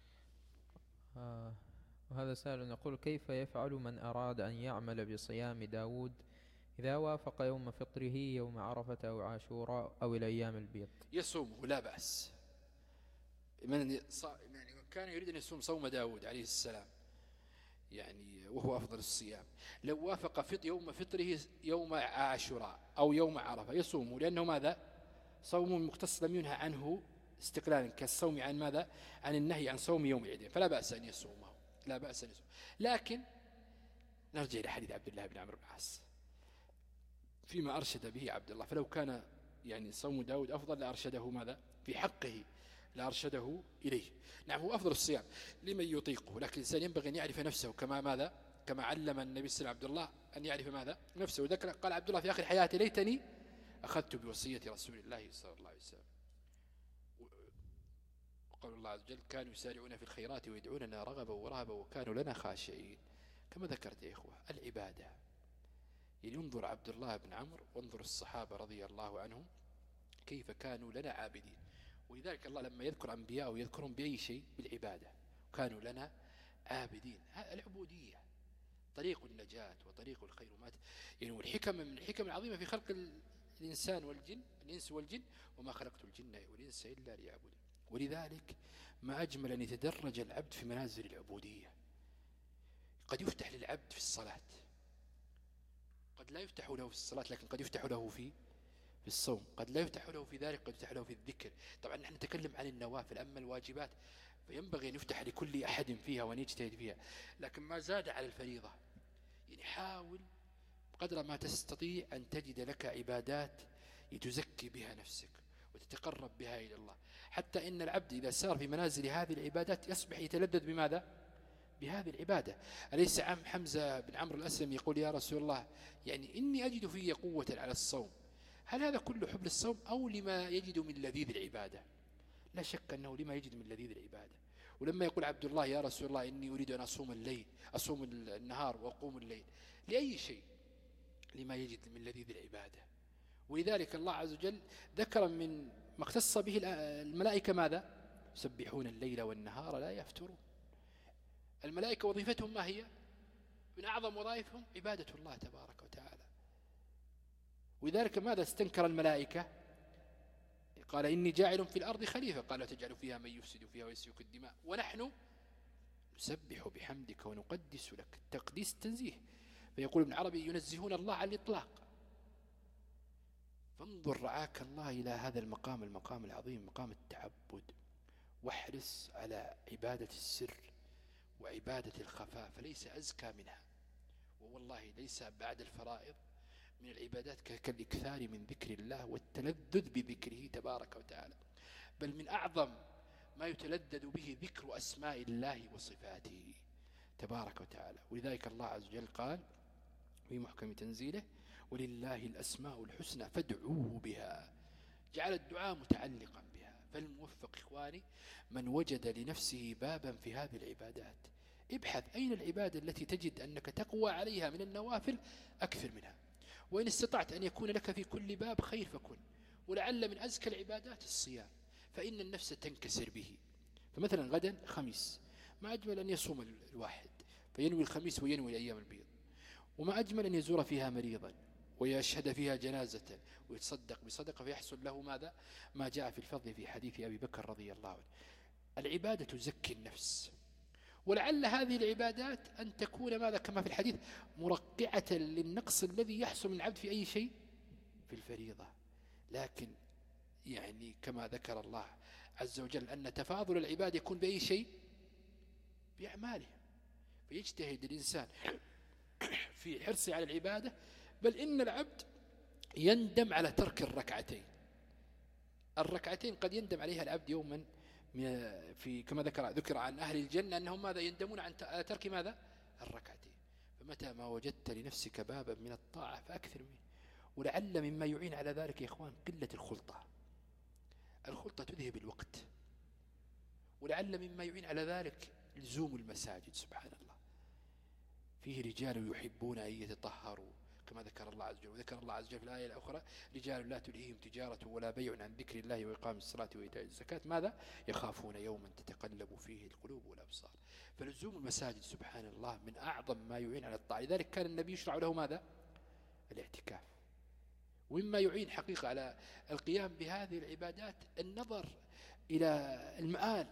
آه وهذا سائل يقول: كيف يفعل من أراد أن يعمل بصيام داود إذا وافق يوم فطره يوم عرفة أو عاشوراء أو الأيام البيض؟ يصومه لا بأس. من كان يريد أن يصوم صوم داود عليه السلام يعني وهو أفضل الصيام، لو وافق فط يوم فطره يوم عاشوراء أو يوم عرفة يصومه، لأنه ماذا؟ صوم مختص لم ينهى عنه استقلالا، كالصوم عن ماذا؟ عن النهي عن صوم يوم العيدين، فلا بأس أن يصومه، لا بأس أن يصومه. لكن نرجع إلى حديث عبد الله بن عمرو بن العاص فيما أرشد به عبد الله، فلو كان يعني صوم داود أفضل لأرشده ماذا؟ في حقه لأرشده إليه. نعم هو أفضل الصيام لمن يطيقه، لكن الإنسان ينبغي أن يعرف نفسه كما ماذا؟ كما علم النبي صلى الله عليه وسلم عبد الله أن يعرف ماذا؟ نفسه. وذكر قال عبد الله في آخر حياتي: ليتني أخذت بوصية رسول الله صلى الله عليه وسلم. وقال الله عز وجل: كانوا يسارعون في الخيرات ويدعوننا رغبا ورهبا وكانوا لنا خاشعين. كما ذكرت يا إخوة العبادة، يعني ينظر عبد الله بن عمرو وانظر الصحابة رضي الله عنهم كيف كانوا لنا عابدين. ولذلك الله لما يذكر أنبياء يذكرهم بأي شيء؟ بالعبادة. كانوا لنا عابدين. العبودية طريق النجاة وطريق الخير وما يعني والحكم من الحكم العظيمة في خلق الإنسان والجن الإنس والجن وما خلقت الجن والإنس إلا ليعبدون. ولذلك ما أجمل أن يتدرج العبد في منازل العبودية. قد يفتح للعبد في الصلاة، قد لا يفتح له في الصلاة، لكن قد يفتح له في في الصوم، قد لا يفتح له في ذلك، قد يفتح له في الذكر. طبعا نحن نتكلم عن النوافل، أما الواجبات فينبغي أن يفتح لكل أحد فيها وأن يجتهد فيها، لكن ما زاد على الفريضة. يعني حاول قدر ما تستطيع أن تجد لك عبادات تزكي بها نفسك وتتقرب بها إلى الله، حتى إن العبد إذا سار في منازل هذه العبادات يصبح يتلذذ بماذا؟ بهذه العبادة. أليس عم حمزة بن عمرو الأسلمي يقول: يا رسول الله يعني إني أجد فيه قوة على الصوم، هل هذا كله حب الصوم أو لما يجد من لذيذ العبادة؟ لا شك أنه لما يجد من لذيذ العبادة. ولما يقول عبد الله: يا رسول الله إني أريد أن أصوم الليل أصوم النهار وأقوم الليل، لأي شيء؟ لما يجد من لذيذ العبادة. ولذلك الله عز وجل ذكر من ما اختص به الملائكة ماذا؟ يسبحون الليل والنهار لا يفترون. الملائكة وظيفتهم ما هي؟ من أعظم وظائفهم عبادة الله تبارك وتعالى. ولذلك ماذا استنكر الملائكة؟ قال: إني جاعل في الأرض خليفة، قال: تجعل فيها من يفسد فيها ويسفك الدماء ونحن نسبح بحمدك ونقدس لك. تقديس التنزيه. فيقول ابن عربي: ينزهون الله عن الإطلاق. فانظر رعاك الله إلى هذا المقام المقام العظيم، مقام التعبد. واحرص يحرص على عبادة السر وعبادة الخفاء فليس أزكى منها. ووالله ليس بعد الفرائض من العبادات كالإكثار من ذكر الله والتلذذ بذكره تبارك وتعالى، بل من أعظم ما يتلذذ به ذكر أسماء الله وصفاته تبارك وتعالى. ولذلك الله عز وجل قال في محكم تنزيله: ولله الأسماء الحسنى فادعوه بها. جعل الدعاء متعلقا بها. فالموفق إخواني من وجد لنفسه بابا في هذه العبادات. ابحث أين العبادة التي تجد أنك تقوى عليها من النوافل، أكثر منها. وإن استطعت أن يكون لك في كل باب خير فكن. ولعل من أزكى العبادات الصيام، فإن النفس تنكسر به. فمثلا غدا خميس، ما أجمل أن يصوم الواحد فينوي الخميس وينوي الأيام البيض، وما أجمل أن يزور فيها مريضا ويشهد فيها جنازة ويتصدق بصدقة فيحصل له ماذا؟ ما جاء في الفضل في حديث أبي بكر رضي الله عنه. العبادة تزكي النفس. ولعل هذه العبادات أن تكون ماذا كما في الحديث مرقعة للنقص الذي يحصل من العبد في أي شيء في الفريضة. لكن يعني كما ذكر الله عز وجل أن تفاضل العباد يكون بأي شيء؟ بأعماله. فيجتهد الإنسان في حرصه على العبادة، بل إن العبد يندم على ترك الركعتين. الركعتين قد يندم عليها العبد يوما في كما ذكر ذكر عن أهل الجنة أنهم ماذا يندمون عن ترك ماذا؟ الركعتين. فمتى ما وجدت لنفسك بابا من الطاعة فأكثر منه. ولعل مما يعين على ذلك يا إخوان قلة الخلطة. الخلطة تذهب الوقت. ولعل مما يعين على ذلك لزوم المساجد. سبحان الله، فيه رجال يحبون أن يتطهروا كما ذكر الله عز وجل. وذكر الله عز وجل في الآية الأخرى: رجال لا تلهيهم تجارة ولا بيع عن ذكر الله وإقام الصلاة وإيتاء الزكاة ماذا؟ يخافون يوما تتقلب فيه القلوب والأبصار. فلزوم المساجد سبحان الله من أعظم ما يعين على الطاعة. لذلك كان النبي يشرع له ماذا؟ الاعتكاف. ومما يعين حقيقة على القيام بهذه العبادات النظر إلى المآل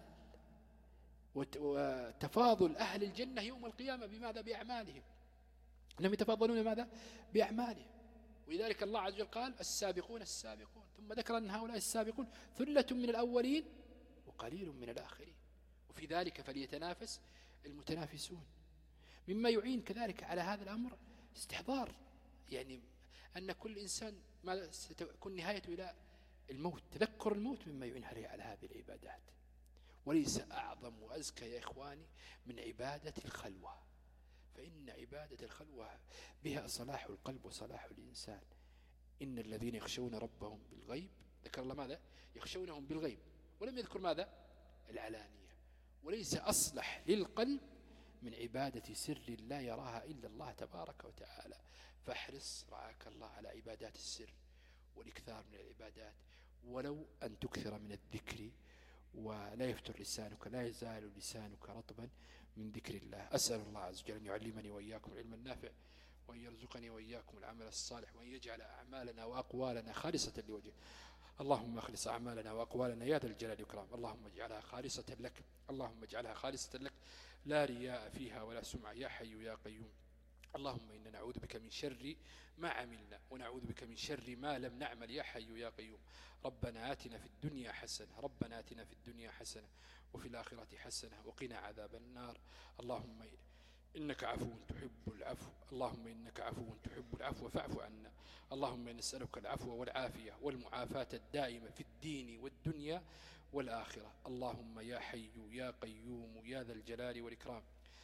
وتفاضل أهل الجنة يوم القيامة بماذا؟ بأعمالهم. إنهم يتفاضلون ماذا؟ بأعمالهم. ولذلك الله عز وجل قال: السابقون السابقون، ثم ذكر أن هؤلاء السابقون ثلة من الأولين وقليل من الآخرين، وفي ذلك فليتنافس المتنافسون. مما يعين كذلك على هذا الأمر استحضار يعني أن كل إنسان ما ستكون نهايته إلى الموت. تذكر الموت مما يعين عليه على هذه العبادات. وليس أعظم وأزكى يا إخواني من عبادة الخلوة. فإن عبادة الخلوة بها صلاح القلب وصلاح الإنسان. إن الذين يخشون ربهم بالغيب، ذكر الله ماذا؟ يخشونهم بالغيب، ولم يذكر ماذا؟ العلانية. وليس أصلح للقلب من عبادة سر لا يراها إلا الله تبارك وتعالى. فاحرص رعاك الله على عبادات السر والإكثار من العبادات، ولو أن تكثر من الذكر ولا يفتر لسانك، لا يزال لسانك رطبا من ذكر الله. أسأل الله عز وجل أن يعلمني وإياكم العلم النافع، وأن يرزقني وإياكم العمل الصالح، وأن يجعل أعمالنا وأقوالنا خالصة لوجهه. اللهم اخلص أعمالنا وأقوالنا يا ذا الجلال والإكرام. اللهم اجعلها خالصة لك، اللهم اجعلها خالصة لك لا رياء فيها ولا سمعة يا حي يا قيوم. اللهم إنا نعوذ بك من شر ما عملنا ونعوذ بك من شر ما لم نعمل يا حي يا قيوم. ربنا آتنا في الدنيا حسنة، ربنا آتنا في الدنيا حسنة وفي الآخرة حسنة وقنا عذاب النار. اللهم إنك عفو تحب العفو، اللهم إنك عفو تحب العفو فاعف عنا. اللهم نسألك العفو والعافية والمعافاة الدائمة في الدين والدنيا والآخرة. اللهم يا حي يا قيوم يا ذا الجلال والإكرام،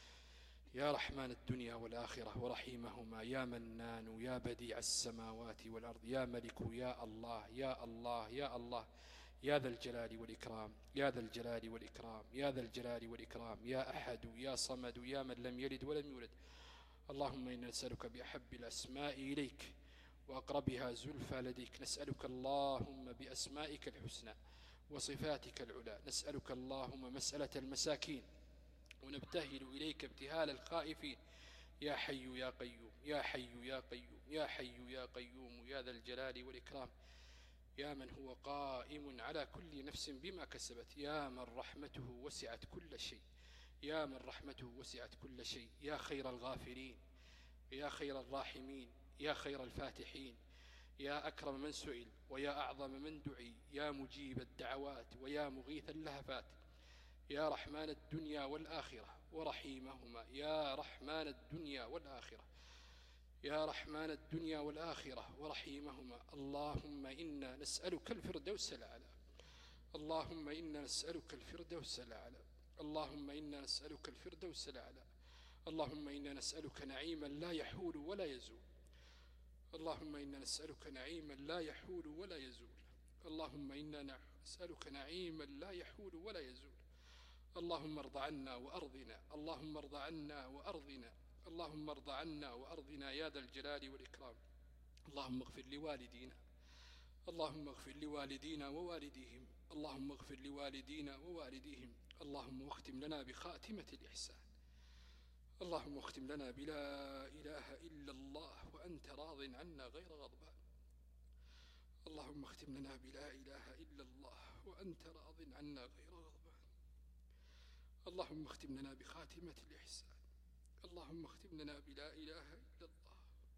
يا رحمن الدنيا والآخرة ورحيمهما، يا منان يا بديع السماوات والأرض، يا ملك يا الله يا الله يا الله، يا ذا الجلال والإكرام يا ذا الجلال والإكرام يا ذا الجلال والإكرام، يا أحد يا صمد يا من لم يلد ولم يولد. اللهم إنا نسألك بأحب الأسماء إليك وأقربها زلفى لديك. نسألك اللهم بأسمائك الحسنى وصفاتك العلى، نسألك اللهم مسألة المساكين ونبتهل إليك ابتهال الخائفين. يا حي يا قيوم يا حي يا قيوم يا حي يا قيوم يا ذا الجلال والإكرام، يا من هو قائم على كل نفس بما كسبت، يا من رحمته وسعت كل شيء، يا من رحمته وسعت كل شيء، يا خير الغافرين يا خير الراحمين يا خير الفاتحين، يا أكرم من سئل ويا أعظم من دعي، يا مجيب الدعوات ويا مغيث اللهفات، يا رحمن الدنيا والآخرة ورحيمهما يا رحمن الدنيا والآخرة يا رحمن الدنيا والآخرة ورحيمهما اللهم إنا نسألك الفردوس الأعلى اللهم إنا نسألك الفردوس الأعلى اللهم إنا نسألك الفردوس الأعلى اللهم إنا نسألك نعيما لا يحول ولا يزول اللهم إنا نسألك نعيما لا يحول ولا يزول اللهم إنا نسألك نعيما لا يحول ولا يزول اللهم ارض عنا وأرضنا اللهم ارض عنا وأرضنا اللهم ارض عنا وأرضنا يا ذا الجلال والإكرام اللهم اغفر لوالدينا اللهم اغفر لوالدينا ووالديهم اللهم اغفر لوالدينا ووالديهم اللهم اختم لنا بخاتمة الإحسان اللهم اختم لنا بلا إله إلا الله وأنت راض عنا غير غضبان اللهم اختم لنا بلا إله إلا الله وأنت راض عنا غير غضبان اللهم اختم لنا بخاتمة الإحسان اللهم اختم لنا بلا إله إلا الله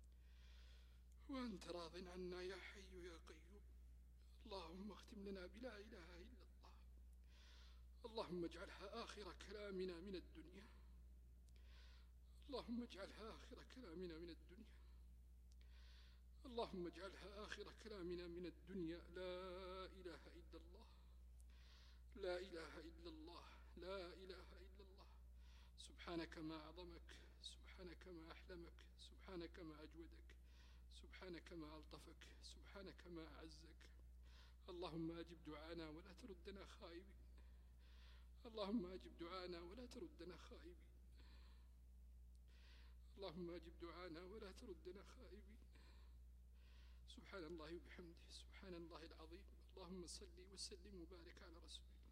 وأنت راض عنا يا حي يا قيوم اللهم اختم لنا بلا إله إلا الله اللهم اجعلها آخر كلامنا من الدنيا اللهم اجعلها آخر كلامنا من الدنيا اللهم اجعلها آخر كلامنا من الدنيا لا إله إلا الله لا إله إلا الله لا إله إلا الله سبحانك ما أعظمك سبحانك ما أحلمك سبحانك ما أجودك سبحانك ما ألطفك سبحانك ما أعزك اللهم أجب دعانا ولا تردنا خائبين اللهم أجب دعانا ولا تردنا خائبين اللهم أجب دعانا ولا تردنا خائبين سبحان الله وبحمده سبحان الله العظيم اللهم صل وسلم وبارك على رسولك